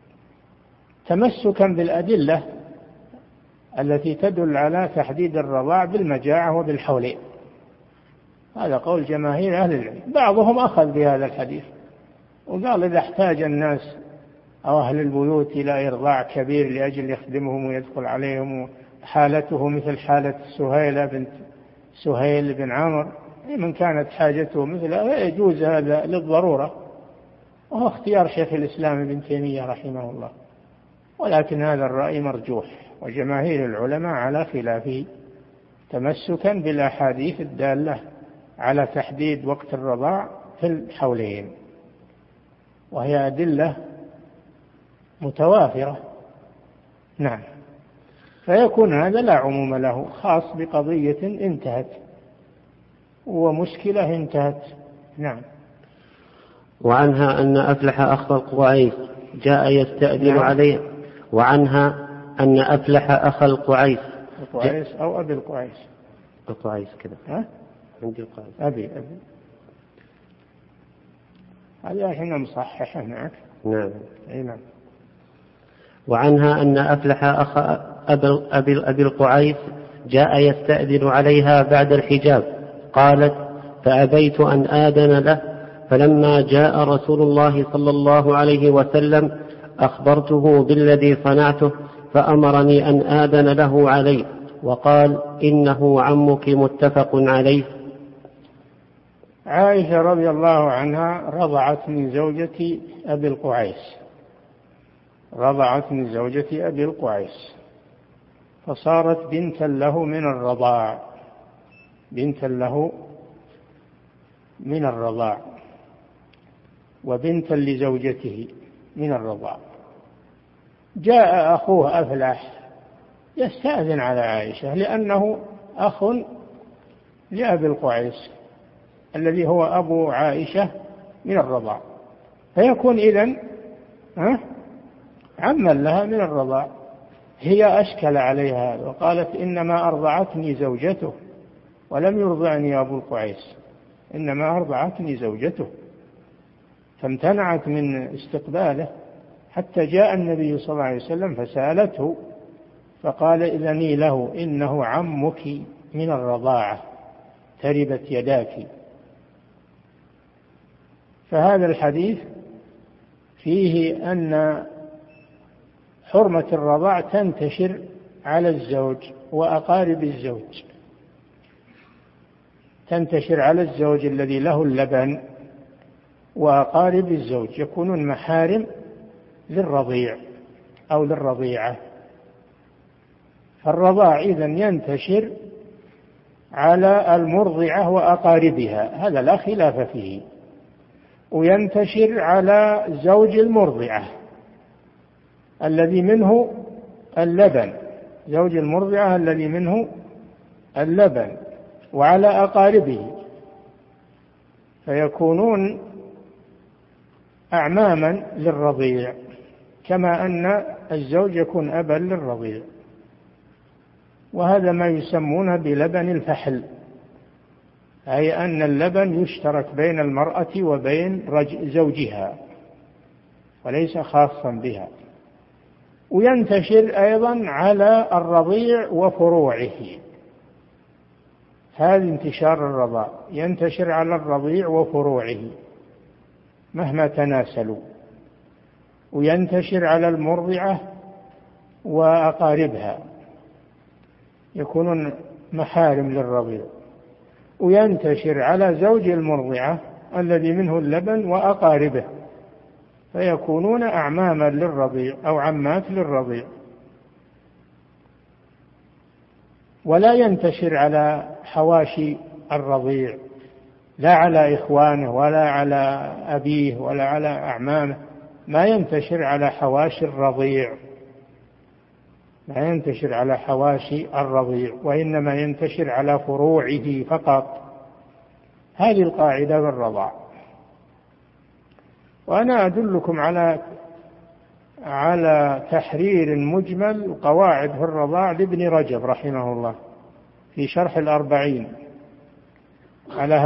تمسكا بالأدلة التي تدل على تحديد الرضاع بالمجاعة وبالحولين. هذا قول جماهير أهل العلم. بعضهم أخذ بهذا الحديث وقال إذا احتاج الناس أو أهل البيوت إلى إرضاع كبير لأجل يخدمهم ويدخل عليهم، حالته مثل حالة سهيلة بنت سهيل بن عمرو، من كانت حاجته مثلها يجوز هذا للضرورة، وهو اختيار شيخ الإسلام ابن تيمية رحمه الله، ولكن هذا الرأي مرجوح، وجماهير العلماء على خلافه، تمسكا بالأحاديث الدالة على تحديد وقت الرضاع في الحولين، وهي أدلة متوافرة. نعم، فيكون هذا لا عموم له، خاص بقضية انتهت ومشكلة انتهت. نعم. وعنها أن أفلح أخ القعيس جاء يستأذن عليه. وعنها أن أفلح أخ القعيس أو أبي القعيس. القعيس كذا. ها؟ عندي القعيس. أبي هذا احنا مصحح هناك. نعم. أي نعم. وعنها أن أفلح أخ أبي القعيس جاء يستأذن عليها بعد الحجاب، قالت فأبيت أن آذن له، فلما جاء رسول الله صلى الله عليه وسلم أخبرته بالذي صنعته، فأمرني أن آذن له عليه، وقال إنه عمك متفق عليه. عائشة رضي الله عنها رضعت من زوجة أبي القعيس، رضعت من زوجة أبي القعيس، فصارت بنتا له من الرضاع، بنتا له من الرضاع، وبنتا لزوجته من الرضاع. جاء أخوه أفلح يستأذن على عائشة، لأنه أخ لأبي القعيس الذي هو أبو عائشة من الرضاع، فيكون إذن عما لها من الرضاع. هي أشكل عليها وقالت إنما أرضعتني زوجته ولم يرضعني أبو القعيس، إنما أرضعتني زوجته، فامتنعت من استقباله حتى جاء النبي صلى الله عليه وسلم فسألته، فقال إذني له إنه عمك من الرضاعة تربت يداك. فهذا الحديث فيه أن حرمة الرضاع تنتشر على الزوج وأقارب الزوج، تنتشر على الزوج الذي له اللبن وأقارب الزوج، يكونون محارم للرضيع أو للرضيعة. فالرضاع إذن ينتشر على المرضعة وأقاربها، هذا لا خلاف فيه، وينتشر على زوج المرضعة الذي منه اللبن، زوج المرضعة الذي منه اللبن، وعلى أقاربه، فيكونون أعماما للرضيع، كما أن الزوج يكون أبا للرضيع. وهذا ما يسمونه بلبن الفحل، أي أن اللبن يشترك بين المرأة وبين زوجها وليس خاصا بها. وينتشر أيضا على الرضيع وفروعه، هذا انتشار الرضاع ينتشر على الرضيع وفروعه مهما تناسلوا، وينتشر على المرضعة وأقاربها يكونون محارم للرضيع، وينتشر على زوج المرضعة الذي منه اللبن وأقاربه فيكونون أعماما للرضيع أو عمات للرضيع. ولا ينتشر على حواشي الرضيع، لا على إخوانه ولا على أبيه ولا على أعمامه، ما ينتشر على حواشي الرضيع، لا ينتشر على حواشي الرضيع، وإنما ينتشر على فروعه فقط. هذه القاعدة بالرضاع. وأنا أدلكم على تحرير مجمل قواعد في الرضاع لابن رجب رحمه الله في شرح الأربعين على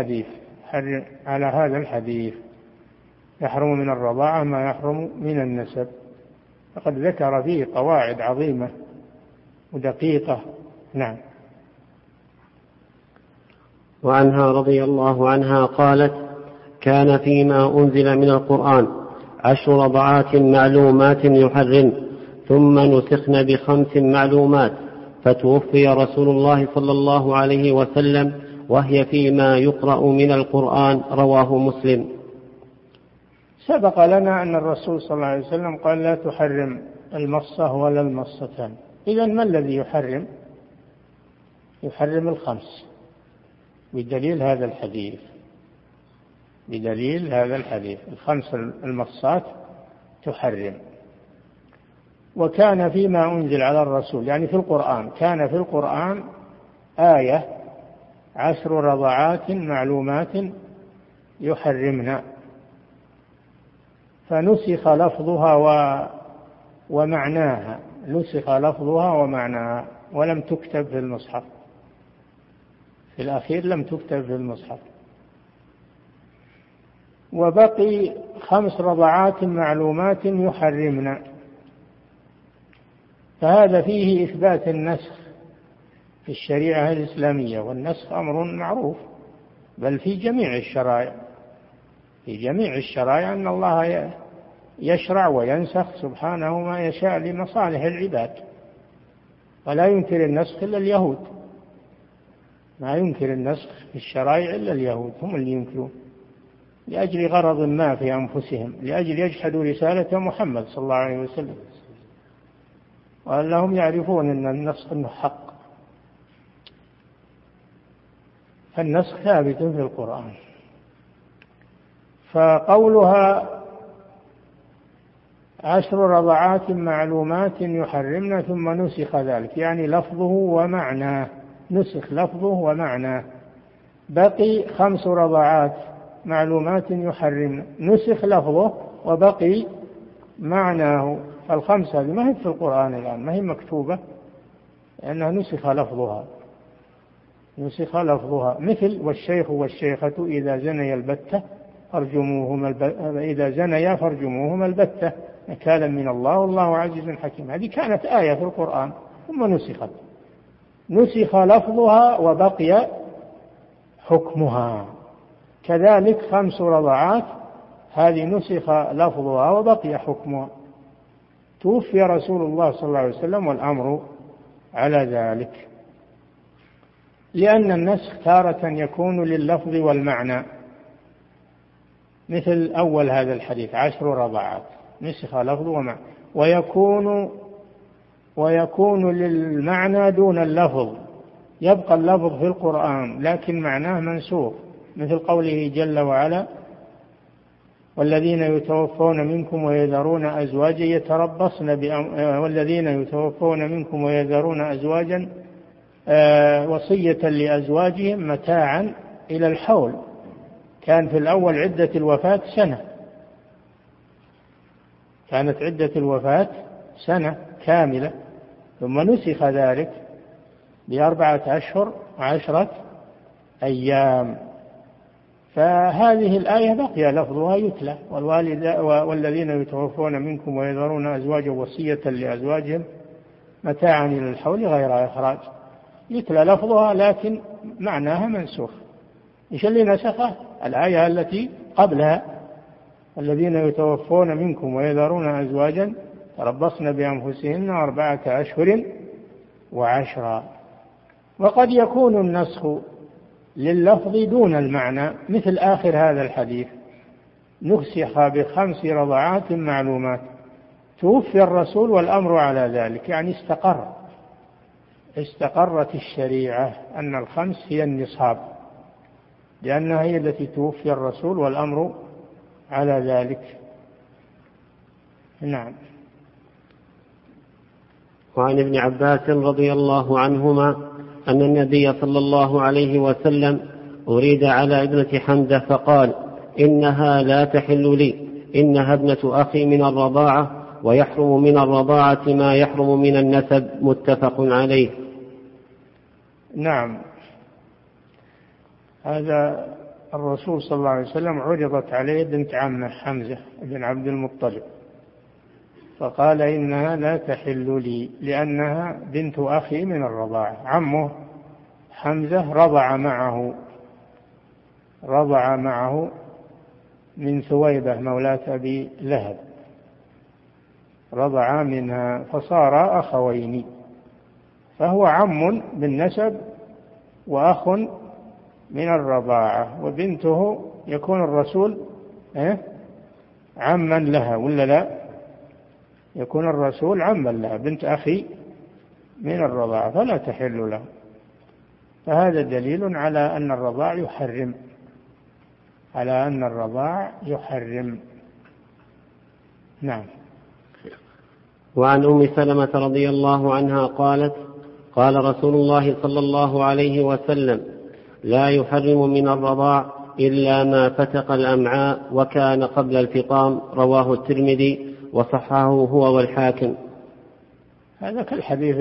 هذا الحديث يحرم من الرضاعة ما يحرم من النسب، فقد ذكر فيه قواعد عظيمة ودقيقة. نعم. وعنها رضي الله عنها قالت: كان فيما أنزل من القرآن 10 رضعات معلومات يحرم، ثم نسخن ب5 معلومات، فتوفي رسول الله صلى الله عليه وسلم وهي فيما يقرأ من القرآن. رواه مسلم. سبق لنا أن الرسول صلى الله عليه وسلم قال: لا تحرم المصة ولا المصتان. إذن ما الذي يحرم؟ يحرم 5 بدليل هذا الحديث 5 المصات تحرم. وكان فيما أنزل على الرسول، يعني في القرآن، كان في القرآن آية 10 رضعات معلومات يحرمن، فنسخ لفظها ومعناها، ولم تكتب في المصحف، في الأخير لم تكتب في المصحف. وبقي 5 رضعات معلومات يحرمن، فهذا فيه إثبات النسخ في الشريعة الإسلامية، والنسخ أمر معروف بل في جميع الشرائع أن الله يشرع وينسخ سبحانه ما يشاء لمصالح العباد، ولا ينكر النسخ إلا اليهود، ما ينكر النسخ في الشرائع إلا اليهود، هم اللي ينكرون لأجل غرض ما في أنفسهم، لأجل يجحدوا رسالة محمد صلى الله عليه وسلم، وأنهم يعرفون أن النسخ إنه حق. فالنسخ ثابت في القرآن. فقولها 10 رضعات معلومات يحرمن ثم نسخ ذلك، يعني لفظه ومعناه، نسخ لفظه ومعناه. بقي 5 رضعات معلومات يحرمن، نسخ لفظه وبقي معناه. فال5 هذه ما هي في القرآن الآن، ما هي مكتوبة، لأنها نسخ لفظها. مثل: والشيخ والشيخة إذا زنيا البتة فارجموهما البتة نكالا من الله والله عزيز حكيم. هذه كانت آية في القرآن ثم نسخ لفظها وبقي حكمها. كذلك 5 رضعات هذه نسخ لفظها وبقي حكمها. توفي رسول الله صلى الله عليه وسلم والأمر على ذلك، لأن النسخ تارة يكون لللفظ والمعنى، مثل أول هذا الحديث 10 رضعات نسخ لفظ ومعنى، ويكون للمعنى دون اللفظ، يبقى اللفظ في القرآن لكن معناه منسوخ، مثل قوله جل وعلا: والذين يتوفون منكم ويذرون أزواجا وصية لأزواجهم متاعا إلى الحول. كان في الأول عدة الوفاة سنة كاملة، ثم نسخ ذلك ب4 أشهر 10 أيام. فهذه الآية بقي لفظها يتلى: والذين يتوفون منكم ويذرون أزواجا وصية لأزواجهم متاعا إلى الحول غير إخراج، يتلى لفظها لكن معناها منسوخ. إيش اللي نسخه؟ الآية التي قبلها: الذين يتوفون منكم ويذرون أزواجا تربصن بأنفسهن 4 أشهر و10. وقد يكون النسخ لللفظ دون المعنى، مثل آخر هذا الحديث: نسخ ب5 رضعات معلومات، توفي الرسول والأمر على ذلك، يعني استقرت الشريعة أن 5 هي النصاب، لأنها هي التي توفي الرسول والأمر على ذلك. نعم. وعن ابن عباس رضي الله عنهما أن النبي صلى الله عليه وسلم أريد على ابنة حمزة فقال: إنها لا تحل لي، إنها ابنة أخي من الرضاعة، ويحرم من الرضاعة ما يحرم من النسب. متفق عليه. نعم، هذا الرسول صلى الله عليه وسلم عرضت عليه بنت عمه حمزة بن عبد المطلب، فقال: إنها لا تحل لي لأنها بنت أخي من الرضاعة. عمه حمزة رضع معه من ثويبة مولاة أبي لهب، رضع منها فصار أخوين، فهو عم بالنسب وأخ من الرضاعة، وبنته يكون الرسول عما لها ولا لا؟ يكون الرسول عما لها، بنت أخي من الرضاعة فلا تحل له. فهذا دليل على أن الرضاع يحرم. نعم. وعن أم سلمة رضي الله عنها قالت: قال رسول الله صلى الله عليه وسلم: لا يحرم من الرضاع إلا ما فتق الأمعاء وكان قبل الفطام. رواه الترمذي وصححه هو والحاكم. هذا كالحديث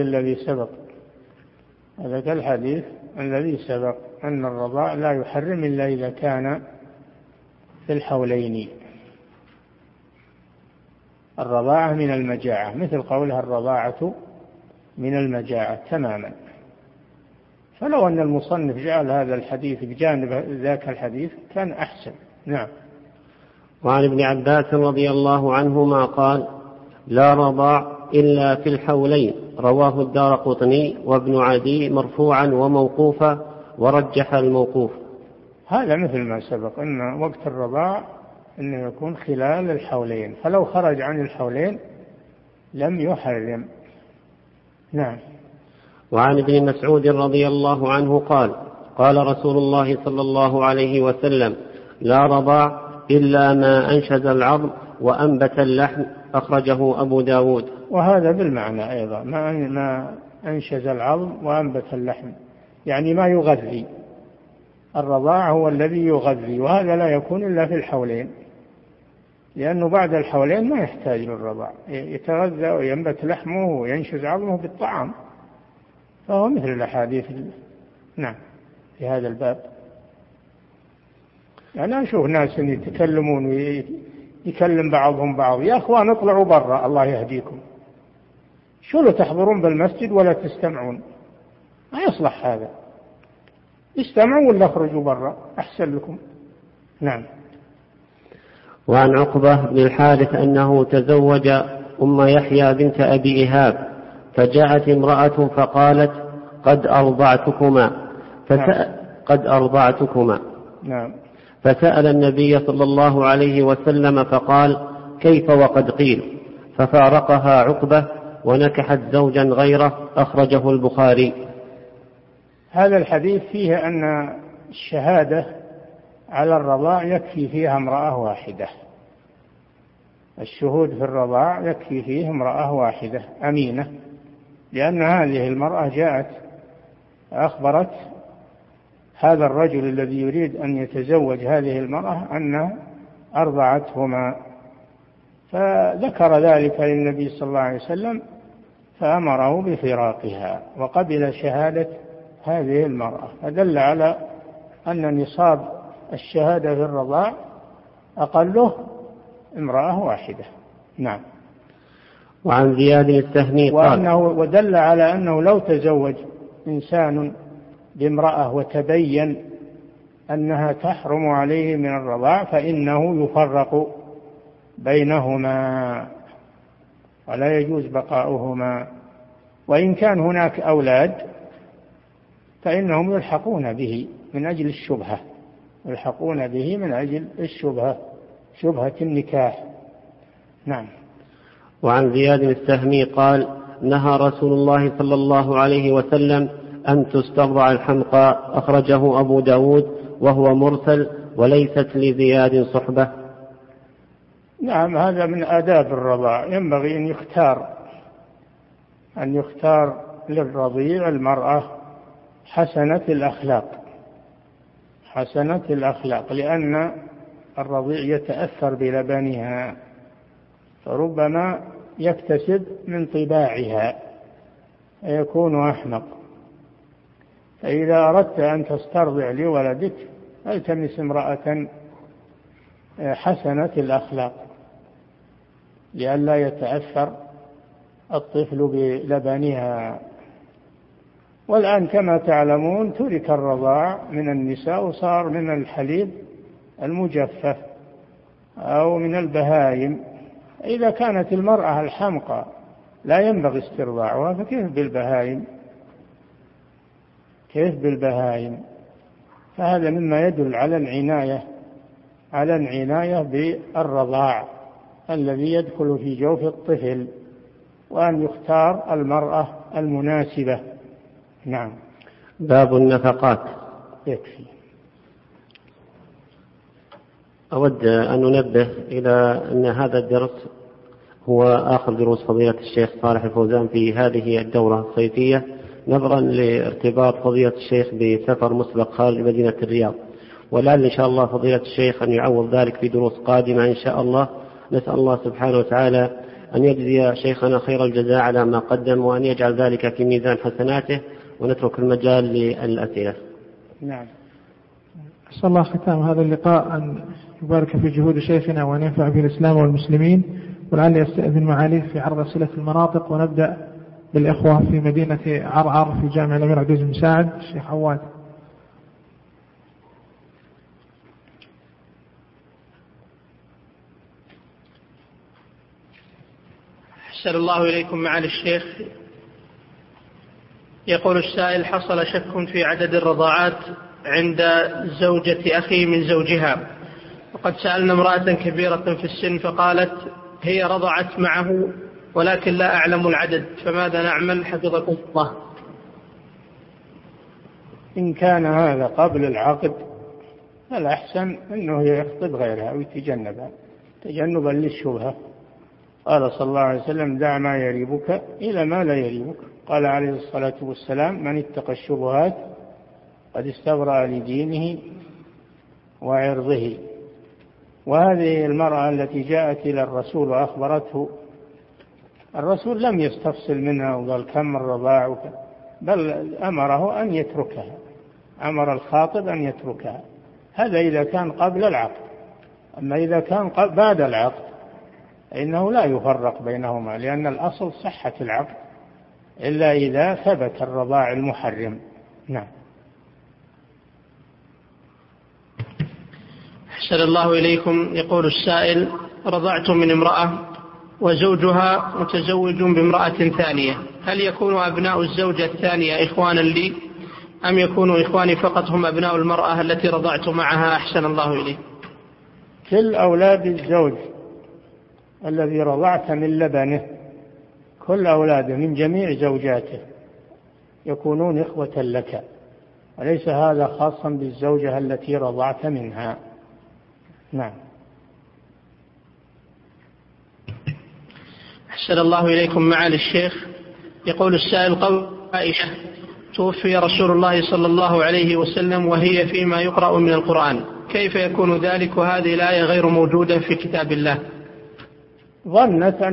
الذي سبق أن الرضاع لا يحرم إلا إذا كان في الحولين. الرضاعة من المجاعة، مثل قولها الرضاعة من المجاعة تماما. فلو أن المصنف جعل هذا الحديث بجانب ذاك الحديث كان أحسن. نعم. وعن ابن عباس رضي الله عنهما قال: لا رضاع إلا في الحولين. رواه الدارقطني وابن عدي مرفوعا وموقوفا، ورجح الموقوف. هذا مثل ما سبق أن وقت الرضاع أنه يكون خلال الحولين، فلو خرج عن الحولين لم يحرم. نعم. وعن ابن مسعود رضي الله عنه قال: قال رسول الله صلى الله عليه وسلم: لا رضاع إلا ما أنشز العظم وأنبت اللحم. أخرجه أبو داود. وهذا بالمعنى أيضا، ما أنشز العظم وأنبت اللحم، يعني ما يغذي. الرضاع هو الذي يغذي، وهذا لا يكون إلا في الحولين، لأنه بعد الحولين ما يحتاج للرضاع، يتغذى وينبت لحمه وينشز عظمه بالطعام، فهو مثل الأحاديث نعم في هذا الباب. يعني أشوف ناس يتكلمون ويكلم بعضهم بعض: يا أخوان اطلعوا برا الله يهديكم، شو لو تحضرون بالمسجد ولا تستمعون؟ ما يصلح هذا، استمعوا ولا اخرجوا برا أحسن لكم. نعم. وعن عقبة بن الحارث أنه تزوج أم يحيى بنت أبي إيهاب، فجاءت امرأة فقالت: قد أرضعتكما. نعم. فسأل النبي صلى الله عليه وسلم فقال: كيف وقد قيل؟ ففارقها عقبة ونكحت زوجا غيره. أخرجه البخاري. هذا الحديث فيه أن الشهادة على الرضاع يكفي فيها امرأة واحدة. الشهود في الرضاع يكفي فيه امرأة واحدة أمينة، لأن هذه المرأة جاءت أخبرت هذا الرجل الذي يريد أن يتزوج هذه المرأة أن أرضعتهما، فذكر ذلك للنبي صلى الله عليه وسلم فأمره بفراقها وقبل شهادة هذه المرأة، فدل على أن نصاب الشهادة في الرضاع أقله امرأة واحدة. نعم. وعن زياد السهمي قال: ودل على أنه لو تزوج إنسان بامرأة وتبين أنها تحرم عليه من الرضاع فإنه يفرق بينهما ولا يجوز بقاؤهما، وإن كان هناك أولاد فإنهم يلحقون به من أجل الشبهة، شبهة النكاح. نعم. وعن زياد السهمي قال: نهى رسول الله صلى الله عليه وسلم أن تسترضع الحمقى. أخرجه أبو داود وهو مرسل وليست لزياد صحبة. نعم، هذا من آداب الرضاع، ينبغي أن يختار أن يختار للرضيع المرأة حسنة الأخلاق، لأن الرضيع يتأثر بلبنها، فربما يكتسب من طباعها فيكون أحمق. فإذا أردت أن تسترضع لولدك التمس امرأة حسنة الأخلاق لئلا يتأثر الطفل بلبنها. والآن كما تعلمون ترك الرضاع من النساء وصار من الحليب المجفف أو من البهائم. إذا كانت المرأة الحمقى لا ينبغي استرضاعها، فكيف بالبهائم؟ فهذا مما يدل على العناية بالرضاع الذي يدخل في جوف الطفل، وأن يختار المرأة المناسبة. نعم. باب النفقات. يكفي. أود أن ننبه إلى أن هذا الدرس هو آخر دروس فضيلة الشيخ صالح الفوزان في هذه الدورة الصيفية، نظرا لارتباط فضيلة الشيخ بسفر مسبق خارج مدينة الرياض، ولعل إن شاء الله فضيلة الشيخ أن يعوض ذلك في دروس قادمة إن شاء الله. نسأل الله سبحانه وتعالى أن يجزي شيخنا خير الجزاء على ما قدم، وأن يجعل ذلك في ميزان حسناته، ونترك المجال للأسئلة. نعم. أسأل الله ختام هذا اللقاء أن يبارك في جهود شيخنا وأن ينفع به الإسلام والمسلمين. ولعل يستأذن معاليه في عرض أسئلة المناطق، ونبدأ بالإخوة في مدينة عرعر في جامع الأمير عبد العزيز بن سعد. الشيخ عواد. أحسن الله إليكم معالي الشيخ. يقول السائل: حصل شك في عدد الرضاعات عند زوجة أخي من زوجها، وقد سألنا امرأة كبيرة في السن فقالت هي رضعت معه ولكن لا أعلم العدد، فماذا نعمل حفظكم الله؟ إن كان هذا قبل العقد الأحسن أنه يخطب غيرها ويتجنبها تجنبا للشبهة. قال صلى الله عليه وسلم: دع ما يريبك إلى ما لا يريبك. قال عليه الصلاة والسلام: من اتقى الشبهات قد استبرأ لدينه وعرضه. وهذه المرأة التي جاءت إلى الرسول وأخبرته، الرسول لم يستفصل منها وقال كم الرضاع، بل أمره أن يتركها، أمر الخاطب أن يتركها. هذا إذا كان قبل العقد. أما إذا كان بعد العقد فإنه لا يفرق بينهما، لأن الأصل صحة العقد إلا إذا ثبت الرضاع المحرم. نعم. أحسن الله إليكم. يقول السائل: رضعت من امرأة وزوجها متزوج بامرأة ثانية، هل يكون أبناء الزوجة الثانية إخوانا لي، أم يكون إخواني فقط هم أبناء المرأة التي رضعت معها؟ أحسن الله إليك. كل أولاد الزوج الذي رضعت من لبنه، كل أولاده من جميع زوجاته يكونون إخوة لك، وليس هذا خاصا بالزوجة التي رضعت منها. نعم. أحسن الله إليكم معالي الشيخ. يقول السائل: قول عائشة: توفي رسول الله صلى الله عليه وسلم وهي فيما يقرأ من القرآن، كيف يكون ذلك وهذه الآية غير موجودة في كتاب الله؟ ظنت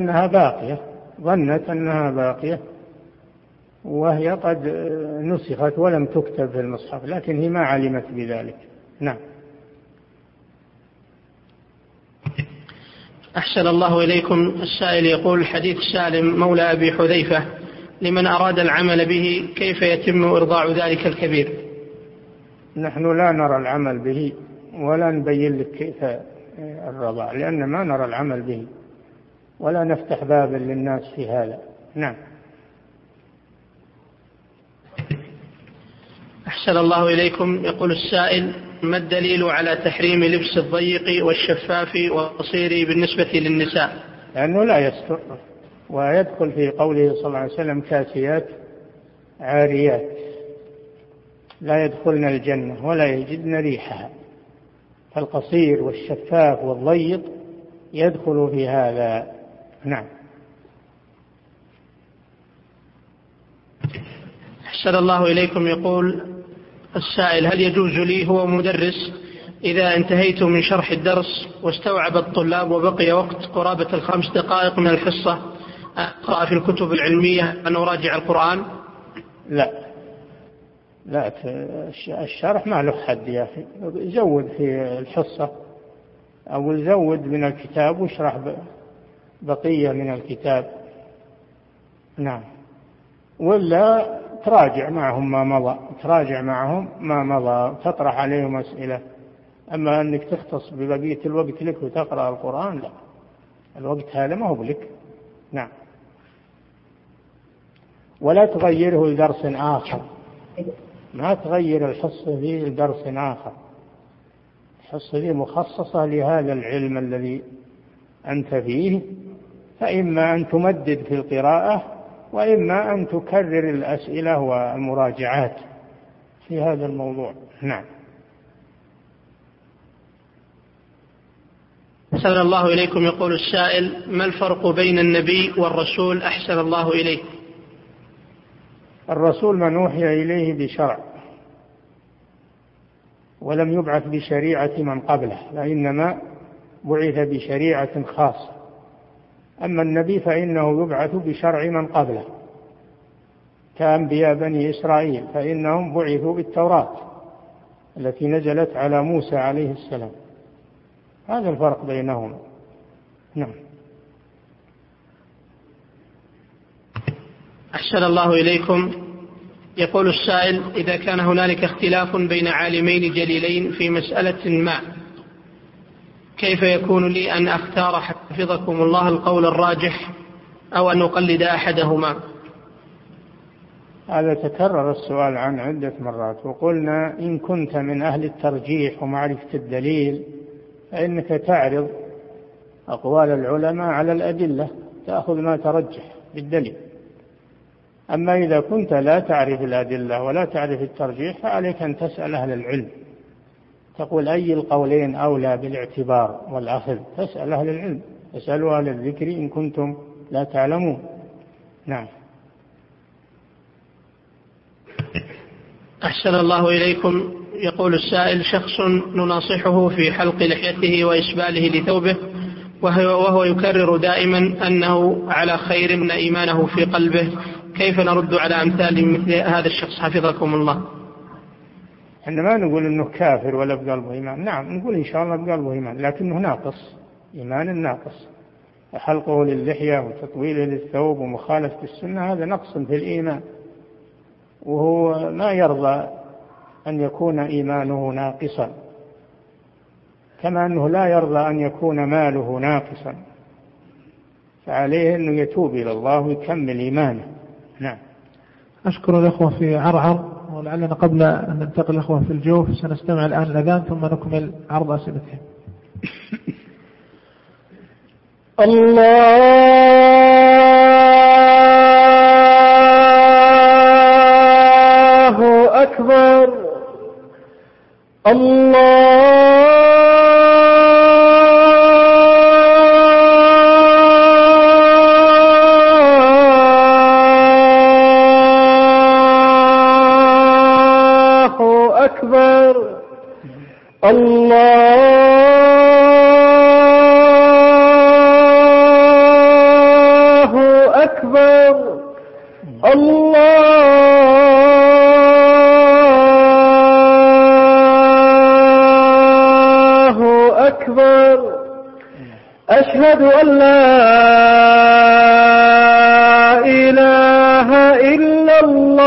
أنها باقية وهي قد نسخت ولم تكتب في المصحف، لكن هي ما علمت بذلك. نعم. أحسن الله إليكم. السائل يقول: حديث سالم مولى أبي حذيفة لمن أراد العمل به، كيف يتم إرضاع ذلك الكبير؟ نحن لا نرى العمل به ولا نبين لك كيف الرضاع، لأن ما نرى العمل به ولا نفتح بابا للناس في هذا. نعم. أحسن الله إليكم. يقول السائل: ما الدليل على تحريم لبس الضيق والشفاف والقصير بالنسبة للنساء؟ لأنه لا يستر، ويدخل في قوله صلى الله عليه وسلم: كاسيات عاريات لا يدخلن الجنة ولا يجدن ريحها. فالقصير والشفاف والضيق يدخل في هذا. نعم. أحسن الله إليكم. يقول السائل: هل يجوز لي هو مدرس إذا انتهيت من شرح الدرس واستوعب الطلاب وبقي وقت قرابة 5 دقائق من الحصة أقرأ في الكتب العلمية أن أراجع القرآن؟ لا، الشرح ما له حد يا أخي. زود في الحصة أو زود من الكتاب واشرح بقية من الكتاب. نعم. ولا تراجع معهم ما مضى تطرح عليهم أسئلة. أما أنك تختص ببقية الوقت لك وتقرأ القرآن، لا، الوقت هذا ما هو لك. نعم. ولا تغيره لدرس آخر، ما تغير الحصة ذي لدرس آخر. الحصة ذي مخصصة لهذا العلم الذي أنت فيه، فإما أن تمدد في القراءة وإما أن تكرر الأسئلة والمراجعات في هذا الموضوع. نعم. أحسن الله إليكم. يقول السائل: ما الفرق بين النبي والرسول أحسن الله إليك؟ الرسول من أوحي إليه بشرع ولم يبعث بشريعة من قبله، فإنما بعث بشريعة خاصة. أما النبي فإنه يبعث بشرع من قبله كأنبياء بني إسرائيل، فإنهم بعثوا بالتوراة التي نزلت على موسى عليه السلام. هذا الفرق بينهما. نعم. أحسن الله إليكم. يقول السائل: إذا كان هنالك اختلاف بين عالمين جليلين في مسألة ما، كيف يكون لي أن أختار حفظكم الله القول الراجح أو أن أقلد أحدهما؟ هذا تكرر السؤال عنه عدة مرات، وقلنا إن كنت من أهل الترجيح ومعرفة الدليل فإنك تعرض أقوال العلماء على الأدلة، تأخذ ما ترجح بالدليل. أما إذا كنت لا تعرف الأدلة ولا تعرف الترجيح فعليك أن تسأل أهل العلم، تقول أي القولين أولى بالاعتبار والأخذ، تسأل أهل العلم، اسألوا أهل الذكر إن كنتم لا تعلمون. نعم. أحسن الله إليكم. يقول السائل: شخص نناصحه في حلق لحيته وإسباله لثوبه وهو يكرر دائما أنه على خير من إيمانه في قلبه، كيف نرد على أمثال مثل هذا الشخص حفظكم الله؟ احنا ما نقول انه كافر ولا بقلبه ايمان، نعم نقول ان شاء الله بقلبه ايمان، لكنه ناقص، ايمان ناقص. حلقه للحية وتطويله للثوب ومخالفة السنة هذا نقص في الايمان، وهو ما يرضى ان يكون ايمانه ناقصا، كما انه لا يرضى ان يكون ماله ناقصا، فعليه انه يتوب الى الله ويكمل ايمانه. نعم. أشكر الأخوة في عرعر، ولعلنا قبل أن ننتقل الأخوة في الجوف سنستمع الآن الأذان ثم نكمل عرض أسئلتهم. الله أكبر. أشهد أن لا إله إلا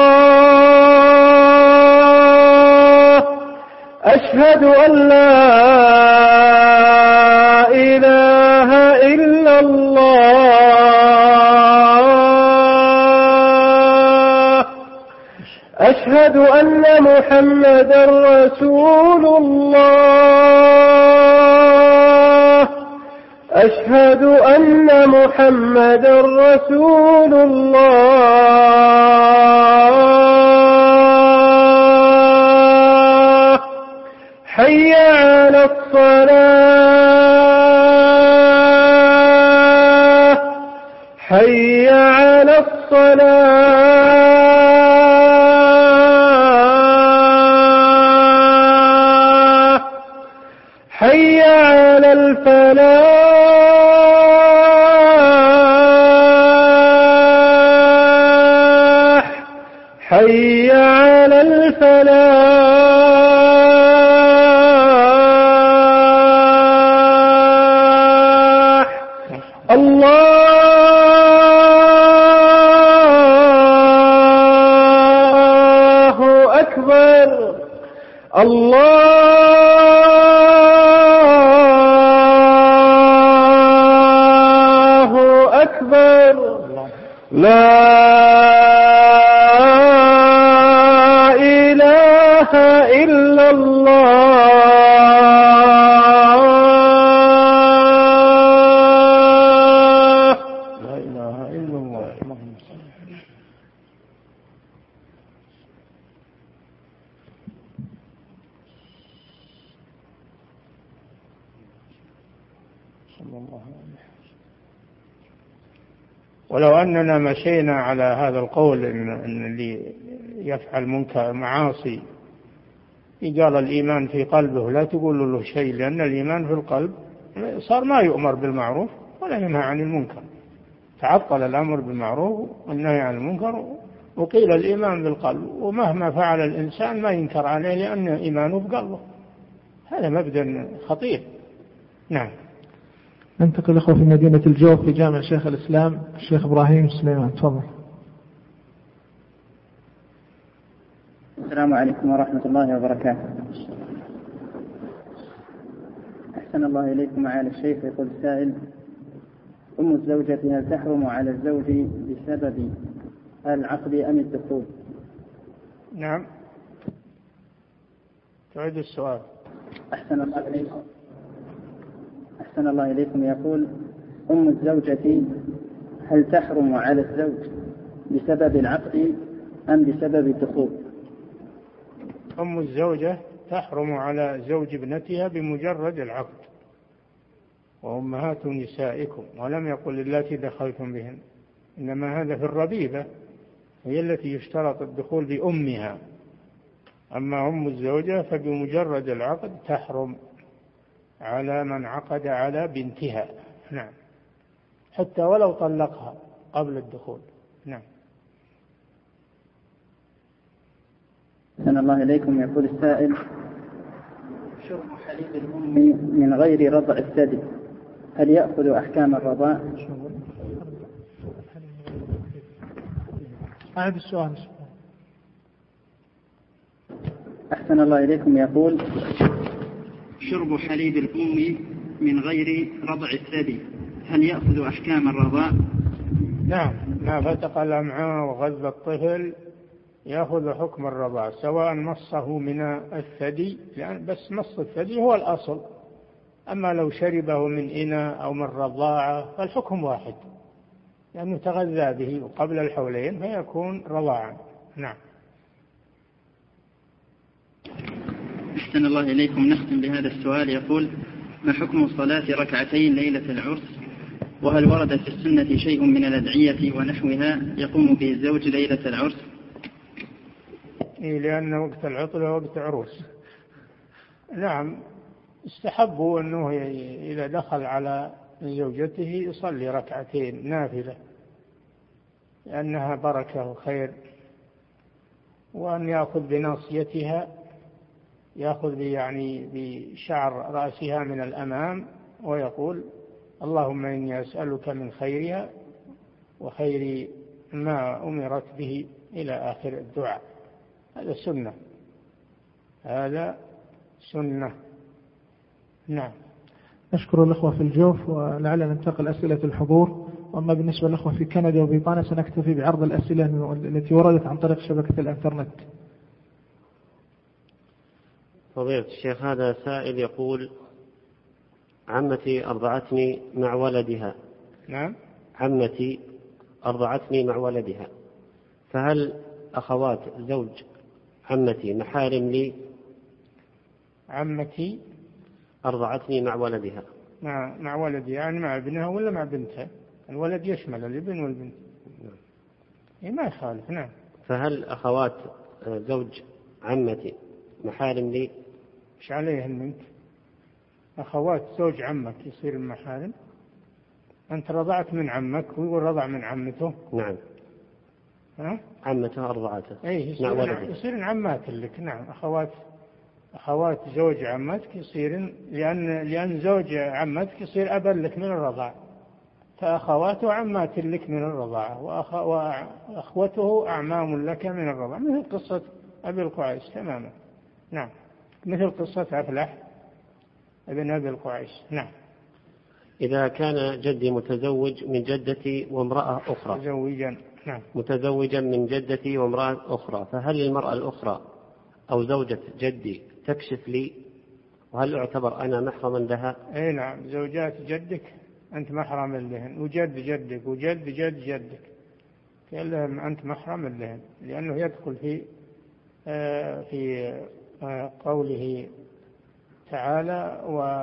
الله. أشهد أن لا إله إلا الله. أشهد أن محمدا رسول الله. أشهد أن محمدا رسول الله. حي على الصلاة. حي على الصلاة. حي على الفلاح حي على الفلاح الله أكبر الله أكبر لا إله إلا الله لا إله إلا الله صلى الله عليه وسلم. ولو أننا مشينا على هذا القول إن اللي يفعل منكر معاصي قال الإيمان في قلبه لا تقول له شيء، لأن الإيمان في القلب صار ما يؤمر بالمعروف ولا ينهى عن المنكر، تعطل الأمر بالمعروف والنهي عن المنكر، وقيل الإيمان بالقلب، ومهما فعل الإنسان ما ينكر عليه لأن إيمانه بقلبه. هذا مبدأ خطير. نعم. ننتقل أخوة في مدينة الجوف في جامع شيخ الإسلام الشيخ إبراهيم سليمان، تفضل. السلام عليكم ورحمة الله وبركاته. أحسن الله إليكم معالي الشيخ. يقول السائل: أم الزوجة هل تحرم على الزوج بسبب العقد أم الدخول؟ نعم، تعيد السؤال. أحسن الله إليكم. يقول: أم الزوجة هل تحرم على الزوج بسبب العقد أم بسبب الدخول؟ أم الزوجة تحرم على زوج ابنتها بمجرد العقد، وأمهات نسائكم، ولم يقل اللاتي دخلتم بهن، إنما هذا في الربيبة هي التي يشترط الدخول بأمها. أما أم الزوجة فبمجرد العقد تحرم على من عقد على بنتها. نعم، حتى ولو طلقها قبل الدخول. نعم. أحسن الله إليكم. يقول السائل: شرب حليب الأم من غير رضع الثدي هل يأخذ أحكام الرضاع؟ أعد السؤال. أحسن الله إليكم. يقول: شرب حليب الأم من غير رضع الثدي هل يأخذ أحكام الرضاع؟ نعم، ما فتق الأمعاء وغذى الطفل يأخذ حكم الرضاع، سواء مصه من الثدي، يعني بس مص الثدي هو الأصل، أما لو شربه من إناء أو من رضاعة فالحكم واحد، لأنه تغذى به قبل الحولين فيكون رضاعا. نعم. أحسن الله إليكم. نختم بهذا السؤال. يقول: ما حكم صلاة ركعتين ليلة العرس؟ وهل ورد في السنة شيء من الأدعية ونحوها يقوم به الزوج ليلة العرس؟ لأن وقت العطلة وقت عروس. نعم، استحبوا أنه إذا دخل على زوجته يصلي ركعتين نافلة، لأنها بركة وخير، وأن يأخذ بناصيتها، يأخذ يعني بشعر رأسها من الأمام ويقول: اللهم إني أسألك من خيرها وخير ما أمرت به إلى آخر الدعاء. هذا سنة، هذا سنة. نعم. نشكر الأخوة في الجوف، ولعلنا ننتقل أسئلة الحضور. وأما بالنسبة للأخوة في كندا وبريطانيا سنكتفي بعرض الأسئلة التي وردت عن طريق شبكة الإنترنت. فضيلة الشيخ، هذا سائل يقول: عمتي أرضعتني مع ولدها. نعم. عمتي أرضعتني مع ولدها، فهل أخوات زوج عمتي محارم لي؟ عمتي أرضعتني مع ولدها. مع ولدها يعني مع ابنها ولا مع بنتها؟ الولد يشمل الابن والبنت. ما يخالف. نعم. فهل أخوات زوج عمتي محارم لي؟ إيش عليهن منك؟ أخوات زوج عمك يصير المحارم؟ أنت رضعت من عمك ويقول رضع من عمته. نعم. ها؟ عمته أرضعته. يصير عمات لك. نعم. أخوات زوج عمتك يصير، لأن زوج عمتك يصير أبا لك من الرضاع، فأخواته عمات لك من الرضاعة، وأخوته أعمام لك من الرضاعة، مثل قصة أبي القعيس تماما. نعم. مثل قصة أفلح ابن أبي القعيس. نعم. إذا كان جدي متزوج من جدتي وامرأة أخرى، متزوجا من جدتي وامرأة أخرى، فهل المرأة الأخرى أو زوجة جدي تكشف لي؟ وهل أعتبر أنا محرما لها؟ أي نعم. زوجات جدك أنت محرم لهن، وجد جدك وجد جد جدك كلهم أنت محرم لهن، لأنه يدخل في قوله تعالى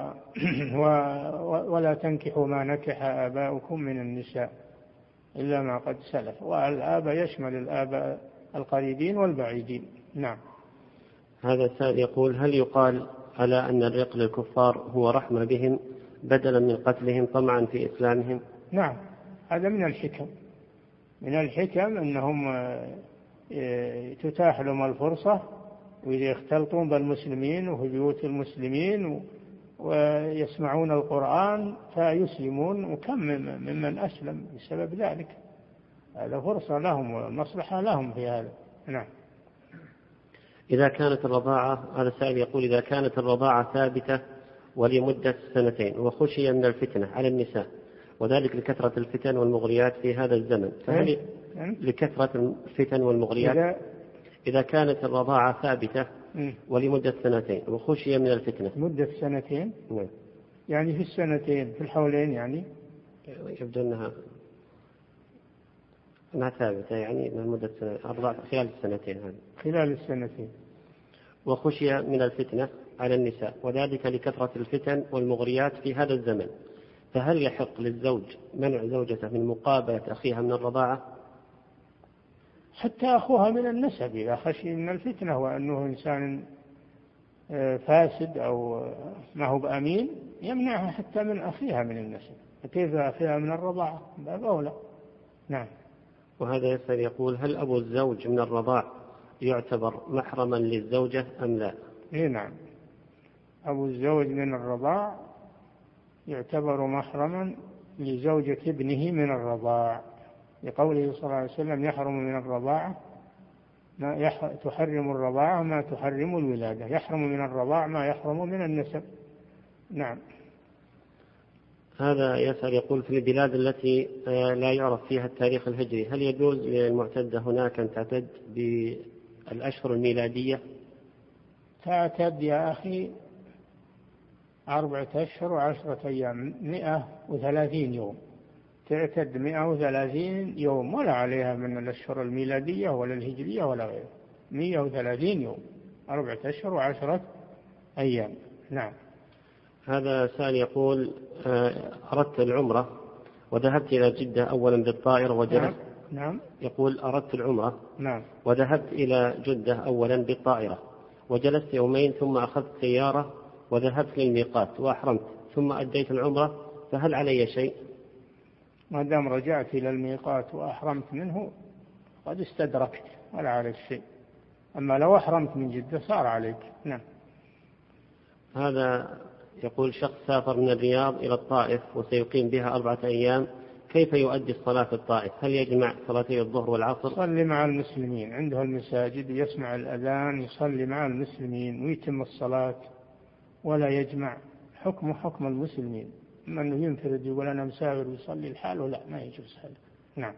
ولا تنكحوا ما نكح آباؤكم من النساء إلا ما قد سلف، والآباء يشمل الآباء القريبين والبعيدين. نعم. هذا السائل يقول: هل يقال على أن الرق للكفار هو رحمة بهم بدلا من قتلهم طمعا في إسلامهم؟ نعم. هذا من الحكم أنهم تتاح لهم الفرصة، وإذا يختلطون بالمسلمين وفي بيوت المسلمين ويسمعون القرآن فيسلمون، وكم ممن أسلم بسبب ذلك. هذا فرصة لهم ومصلحة لهم في هذا. نعم. إذا كانت الرضاعة، هذا السائل يقول: إذا كانت الرضاعة ثابتة ولمدة 2 وخشي من الفتنة على النساء، وذلك لكثرة الفتن والمغريات في هذا الزمن، فهل لكثرة الفتن والمغريات إذا كانت الرضاعة ثابتة ولمدة 2 وخشي من الفتنة مدة 2؟ نعم. يعني في السنتين، في الحولين يعني يبدو أنها ثابتة، يعني من مدة الرضاعة خلال 2 هذه. خلال 2. وخشي من الفتنة على النساء، وذلك لكثرة الفتن والمغريات في هذا الزمن، فهل يحق للزوج منع زوجته من مقابلة أخيها من الرضاعة؟ حتى أخوها من النسب إذا خشي من الفتنة وأنه إنسان فاسد أو ما هو بأمين يمنعها حتى من أخيها من النسب، فكيف أخيها من الرضاعة؟ باب أولى. نعم. وهذا يسأل يقول: هل أبو الزوج من الرضاع يعتبر محرما للزوجة أم لا؟ نعم. أبو الزوج من الرضاع يعتبر محرما لزوجة ابنه من الرضاع، لقوله صلى الله عليه وسلم: يحرم من الرضاعة تحرم الرضاعة ما تحرم الولادة، يحرم من الرضاع ما يحرم من النسب. نعم. هذا يسأل يقول: في البلاد التي لا يعرف فيها التاريخ الهجري، هل يجوز للمعتدة هناك أن تعتد بالأشهر الميلادية؟ تعتد يا أخي 4 أشهر و10 أيام، 130 يوم، تعتد 130 يوم، ولا عليها من الأشهر الميلادية ولا الهجرية ولا غيره. 130 يوم، 4 أشهر و10 أيام. نعم. هذا سائل يقول: أردت العمرة وذهبت إلى جدة أولا بالطائرة وجلست. نعم. يقول: أردت العمرة. نعم. وذهبت إلى جدة أولا بالطائرة وجلست يومين، ثم أخذت سيارة وذهبت للميقات وأحرمت، ثم أديت العمرة، فهل علي شيء؟ ما دام رجعت إلى الميقات وأحرمت منه قد استدركت، ولا عليك شيء. أما لو أحرمت من جدة صار عليك. نعم. هذا يقول: شخص سافر من الرياض إلى الطائف وسيقيم بها 4 أيام، كيف يؤدي الصلاة في الطائف؟ هل يجمع صلاتي الظهر والعصر؟ يصلي مع المسلمين، عنده المساجد يسمع الأذان، يصلي مع المسلمين ويتم الصلاة، ولا يجمع. حكم المسلمين، أما أنه ينفرد يقول أنا مسافر ويصلي الحال، ولا ما يجوز هذا. نعم.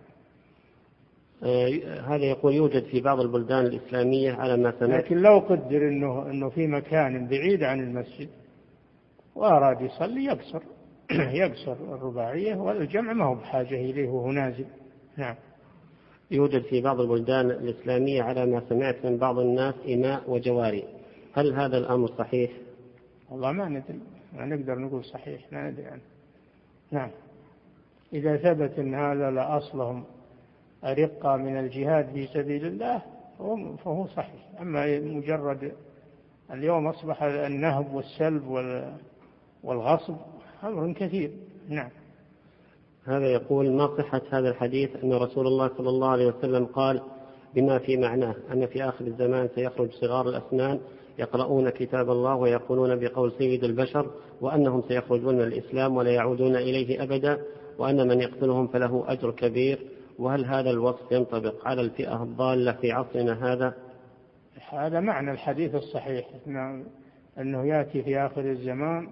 هذا يقول: يوجد في بعض البلدان الإسلامية على ما سمعت، لكن لو قدر أنه في مكان بعيد عن المسجد وأراد يصلي يقصر الرباعية، والجمع ما هو بحاجة إليه وهو نازل. نعم. يوجد في بعض البلدان الإسلامية على ما سمعت من بعض الناس إماء وجواري، هل هذا الأمر صحيح؟ والله ما ندري، ما نقدر نقول صحيح، ما ندري عنه. نعم. إذا ثبت أن هذا لأصلهم أرقة من الجهاد في سبيل الله فهو صحيح. أما مجرد اليوم أصبح النهب والسلب والغصب أمر كثير. نعم. هذا يقول: ما صحة هذا الحديث أن رسول الله صلى الله عليه وسلم قال بما في معناه أن في آخر الزمان سيخرج صغار الأسنان يقرؤون كتاب الله ويقولون بقول سيد البشر، وأنهم سيخرجون من الإسلام ولا يعودون إليه أبدا، وأن من يقتلهم فله أجر كبير؟ وهل هذا الوصف ينطبق على الفئة الضالة في عصرنا هذا؟ هذا معنى الحديث الصحيح، أنه يأتي في آخر الزمان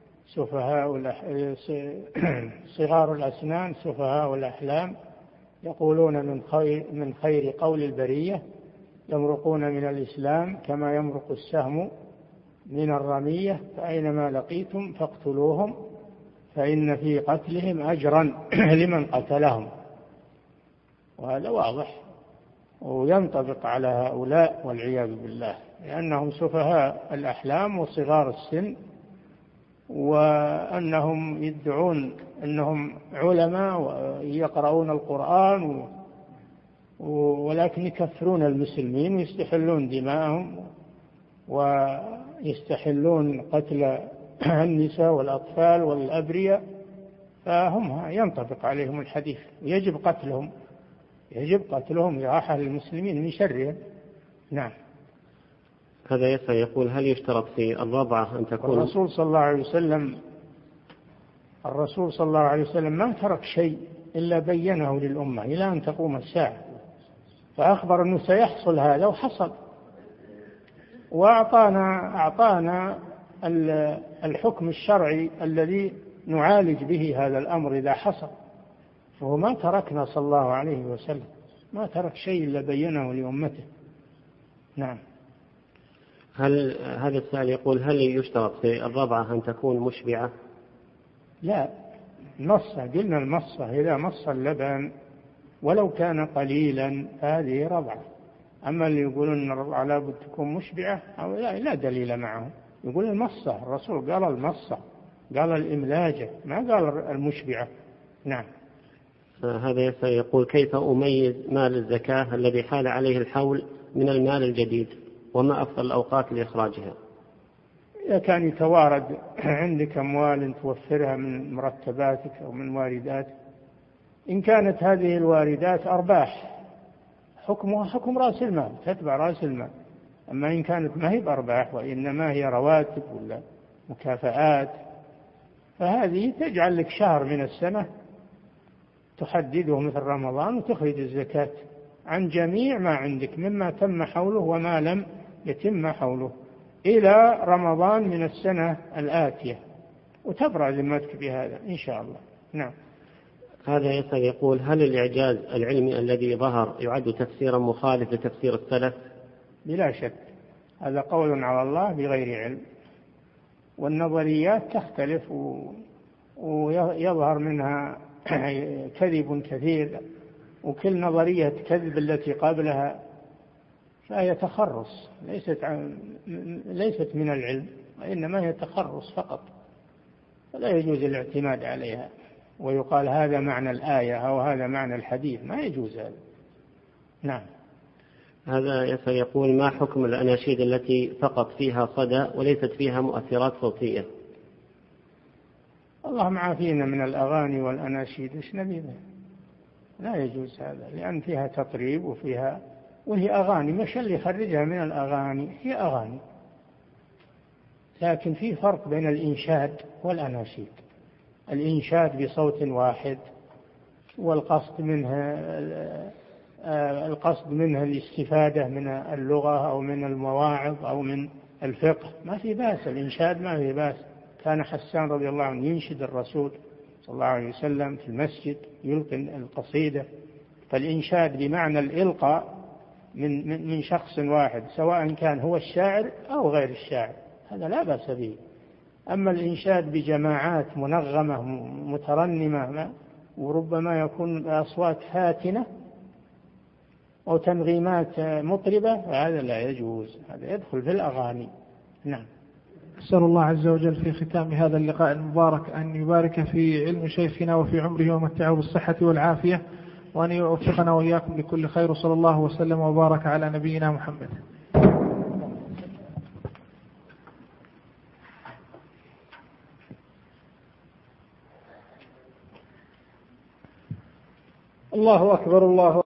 صغار الأسنان سفهاء الأحلام يقولون من خير قول البرية، يمرقون من الإسلام كما يمرق السهم من الرمية، فأينما لقيتم فاقتلوهم فإن في قتلهم أجرا لمن قتلهم. وهذا واضح وينطبق على هؤلاء والعياذ بالله، لأنهم سفهاء الأحلام وصغار السن، وأنهم يدعون أنهم علماء ويقرؤون القرآن، ولكن يكفرون المسلمين ويستحلون دماءهم ويستحلون قتل النساء والأطفال والأبرياء، فهم ينطبق عليهم الحديث، يجب قتلهم إراحة للمسلمين من شرهم. نعم. هذا يسأل يقول: هل يشترط في الرضعة أن تكون؟ الرسول صلى الله عليه وسلم ما ترك شيء إلا بينه للأمة إلى أن تقوم الساعة، فأخبر أنه سيحصل هذا وحصل، وأعطانا الحكم الشرعي الذي نعالج به هذا الأمر إذا حصل، فهو ما تركنا صلى الله عليه وسلم، ما ترك شيء إلا بينه لأمته. نعم. هل هذا السائل يقول: هل يشترط في الرضعة أن تكون مشبعة؟ لا، قلنا المصة إذا مص اللبن ولو كان قليلا هذه رضعة. أما اللي يقولون أن الرضعة لابد تكون مشبعة أو لا دليل معه، يقول المصة، الرسول قال المصة، قال الإملاجة، ما قال المشبعة. نعم. هذا يسأل يقول: كيف أميز مال الزكاة الذي حال عليه الحول من المال الجديد، وما أفضل الأوقات لإخراجها؟ إذا كان يتوارد عندك أموال توفرها من مرتباتك أو من وارداتك، إن كانت هذه الواردات أرباح حكمها حكم رأس المال، تتبع رأس المال. أما إن كانت ما هي بأرباح وإنما هي رواتب ولا مكافآت، فهذه تجعل لك شهر من السنة تحدده مثل رمضان وتخرج الزكاة عن جميع ما عندك مما تم حوله وما لم يتم حوله إلى رمضان من السنة الآتية، وتبرأ ذمتك بهذا إن شاء الله. نعم. هذا يسأل يقول: هل الإعجاز العلمي الذي ظهر يعد تفسيرا مخالف لتفسير السلف؟ بلا شك، هذا قول على الله بغير علم، والنظريات تختلف ويظهر منها كذب كثير، وكل نظرية كذب التي قبلها فهي تخرص، ليست من العلم، وإنما هي تخرص فقط، فلا يجوز الاعتماد عليها ويقال هذا معنى الآية أو هذا معنى الحديث، ما يجوز هذا. نعم. هذا يسأل يقول: ما حكم الأناشيد التي فقط فيها صدى وليست فيها مؤثرات صوتية؟ اللهم عافينا من الأغاني والأناشيد، إيش نبي به؟ لا يجوز هذا، لأن فيها تطريب وهي أغاني، مش اللي يخرجها من الأغاني هي أغاني، لكن في فرق بين الإنشاد والأناشيد. الإنشاد بصوت واحد والقصد منها الاستفادة من اللغة أو من المواعظ أو من الفقه، ما في بأس، الإنشاد ما في بأس. كان حسان رضي الله عنه ينشد الرسول صلى الله عليه وسلم في المسجد، يلقي القصيدة. فالإنشاد بمعنى الإلقاء من شخص واحد، سواء كان هو الشاعر أو غير الشاعر، هذا لا بأس به. أما الإنشاد بجماعات منغمة مترنمة وربما يكون بأصوات هاتنة أو تنغيمات مطربة، هذا لا يجوز، هذا يدخل في الأغاني. نعم. أسأل الله عز وجل في ختام هذا اللقاء المبارك أن يبارك في علم شيخنا وفي عمره ومتعه بالصحة والعافية، وأن يوفقنا وإياكم لكل خير، صلى الله وسلم وبارك على نبينا محمد. الله أكبر الله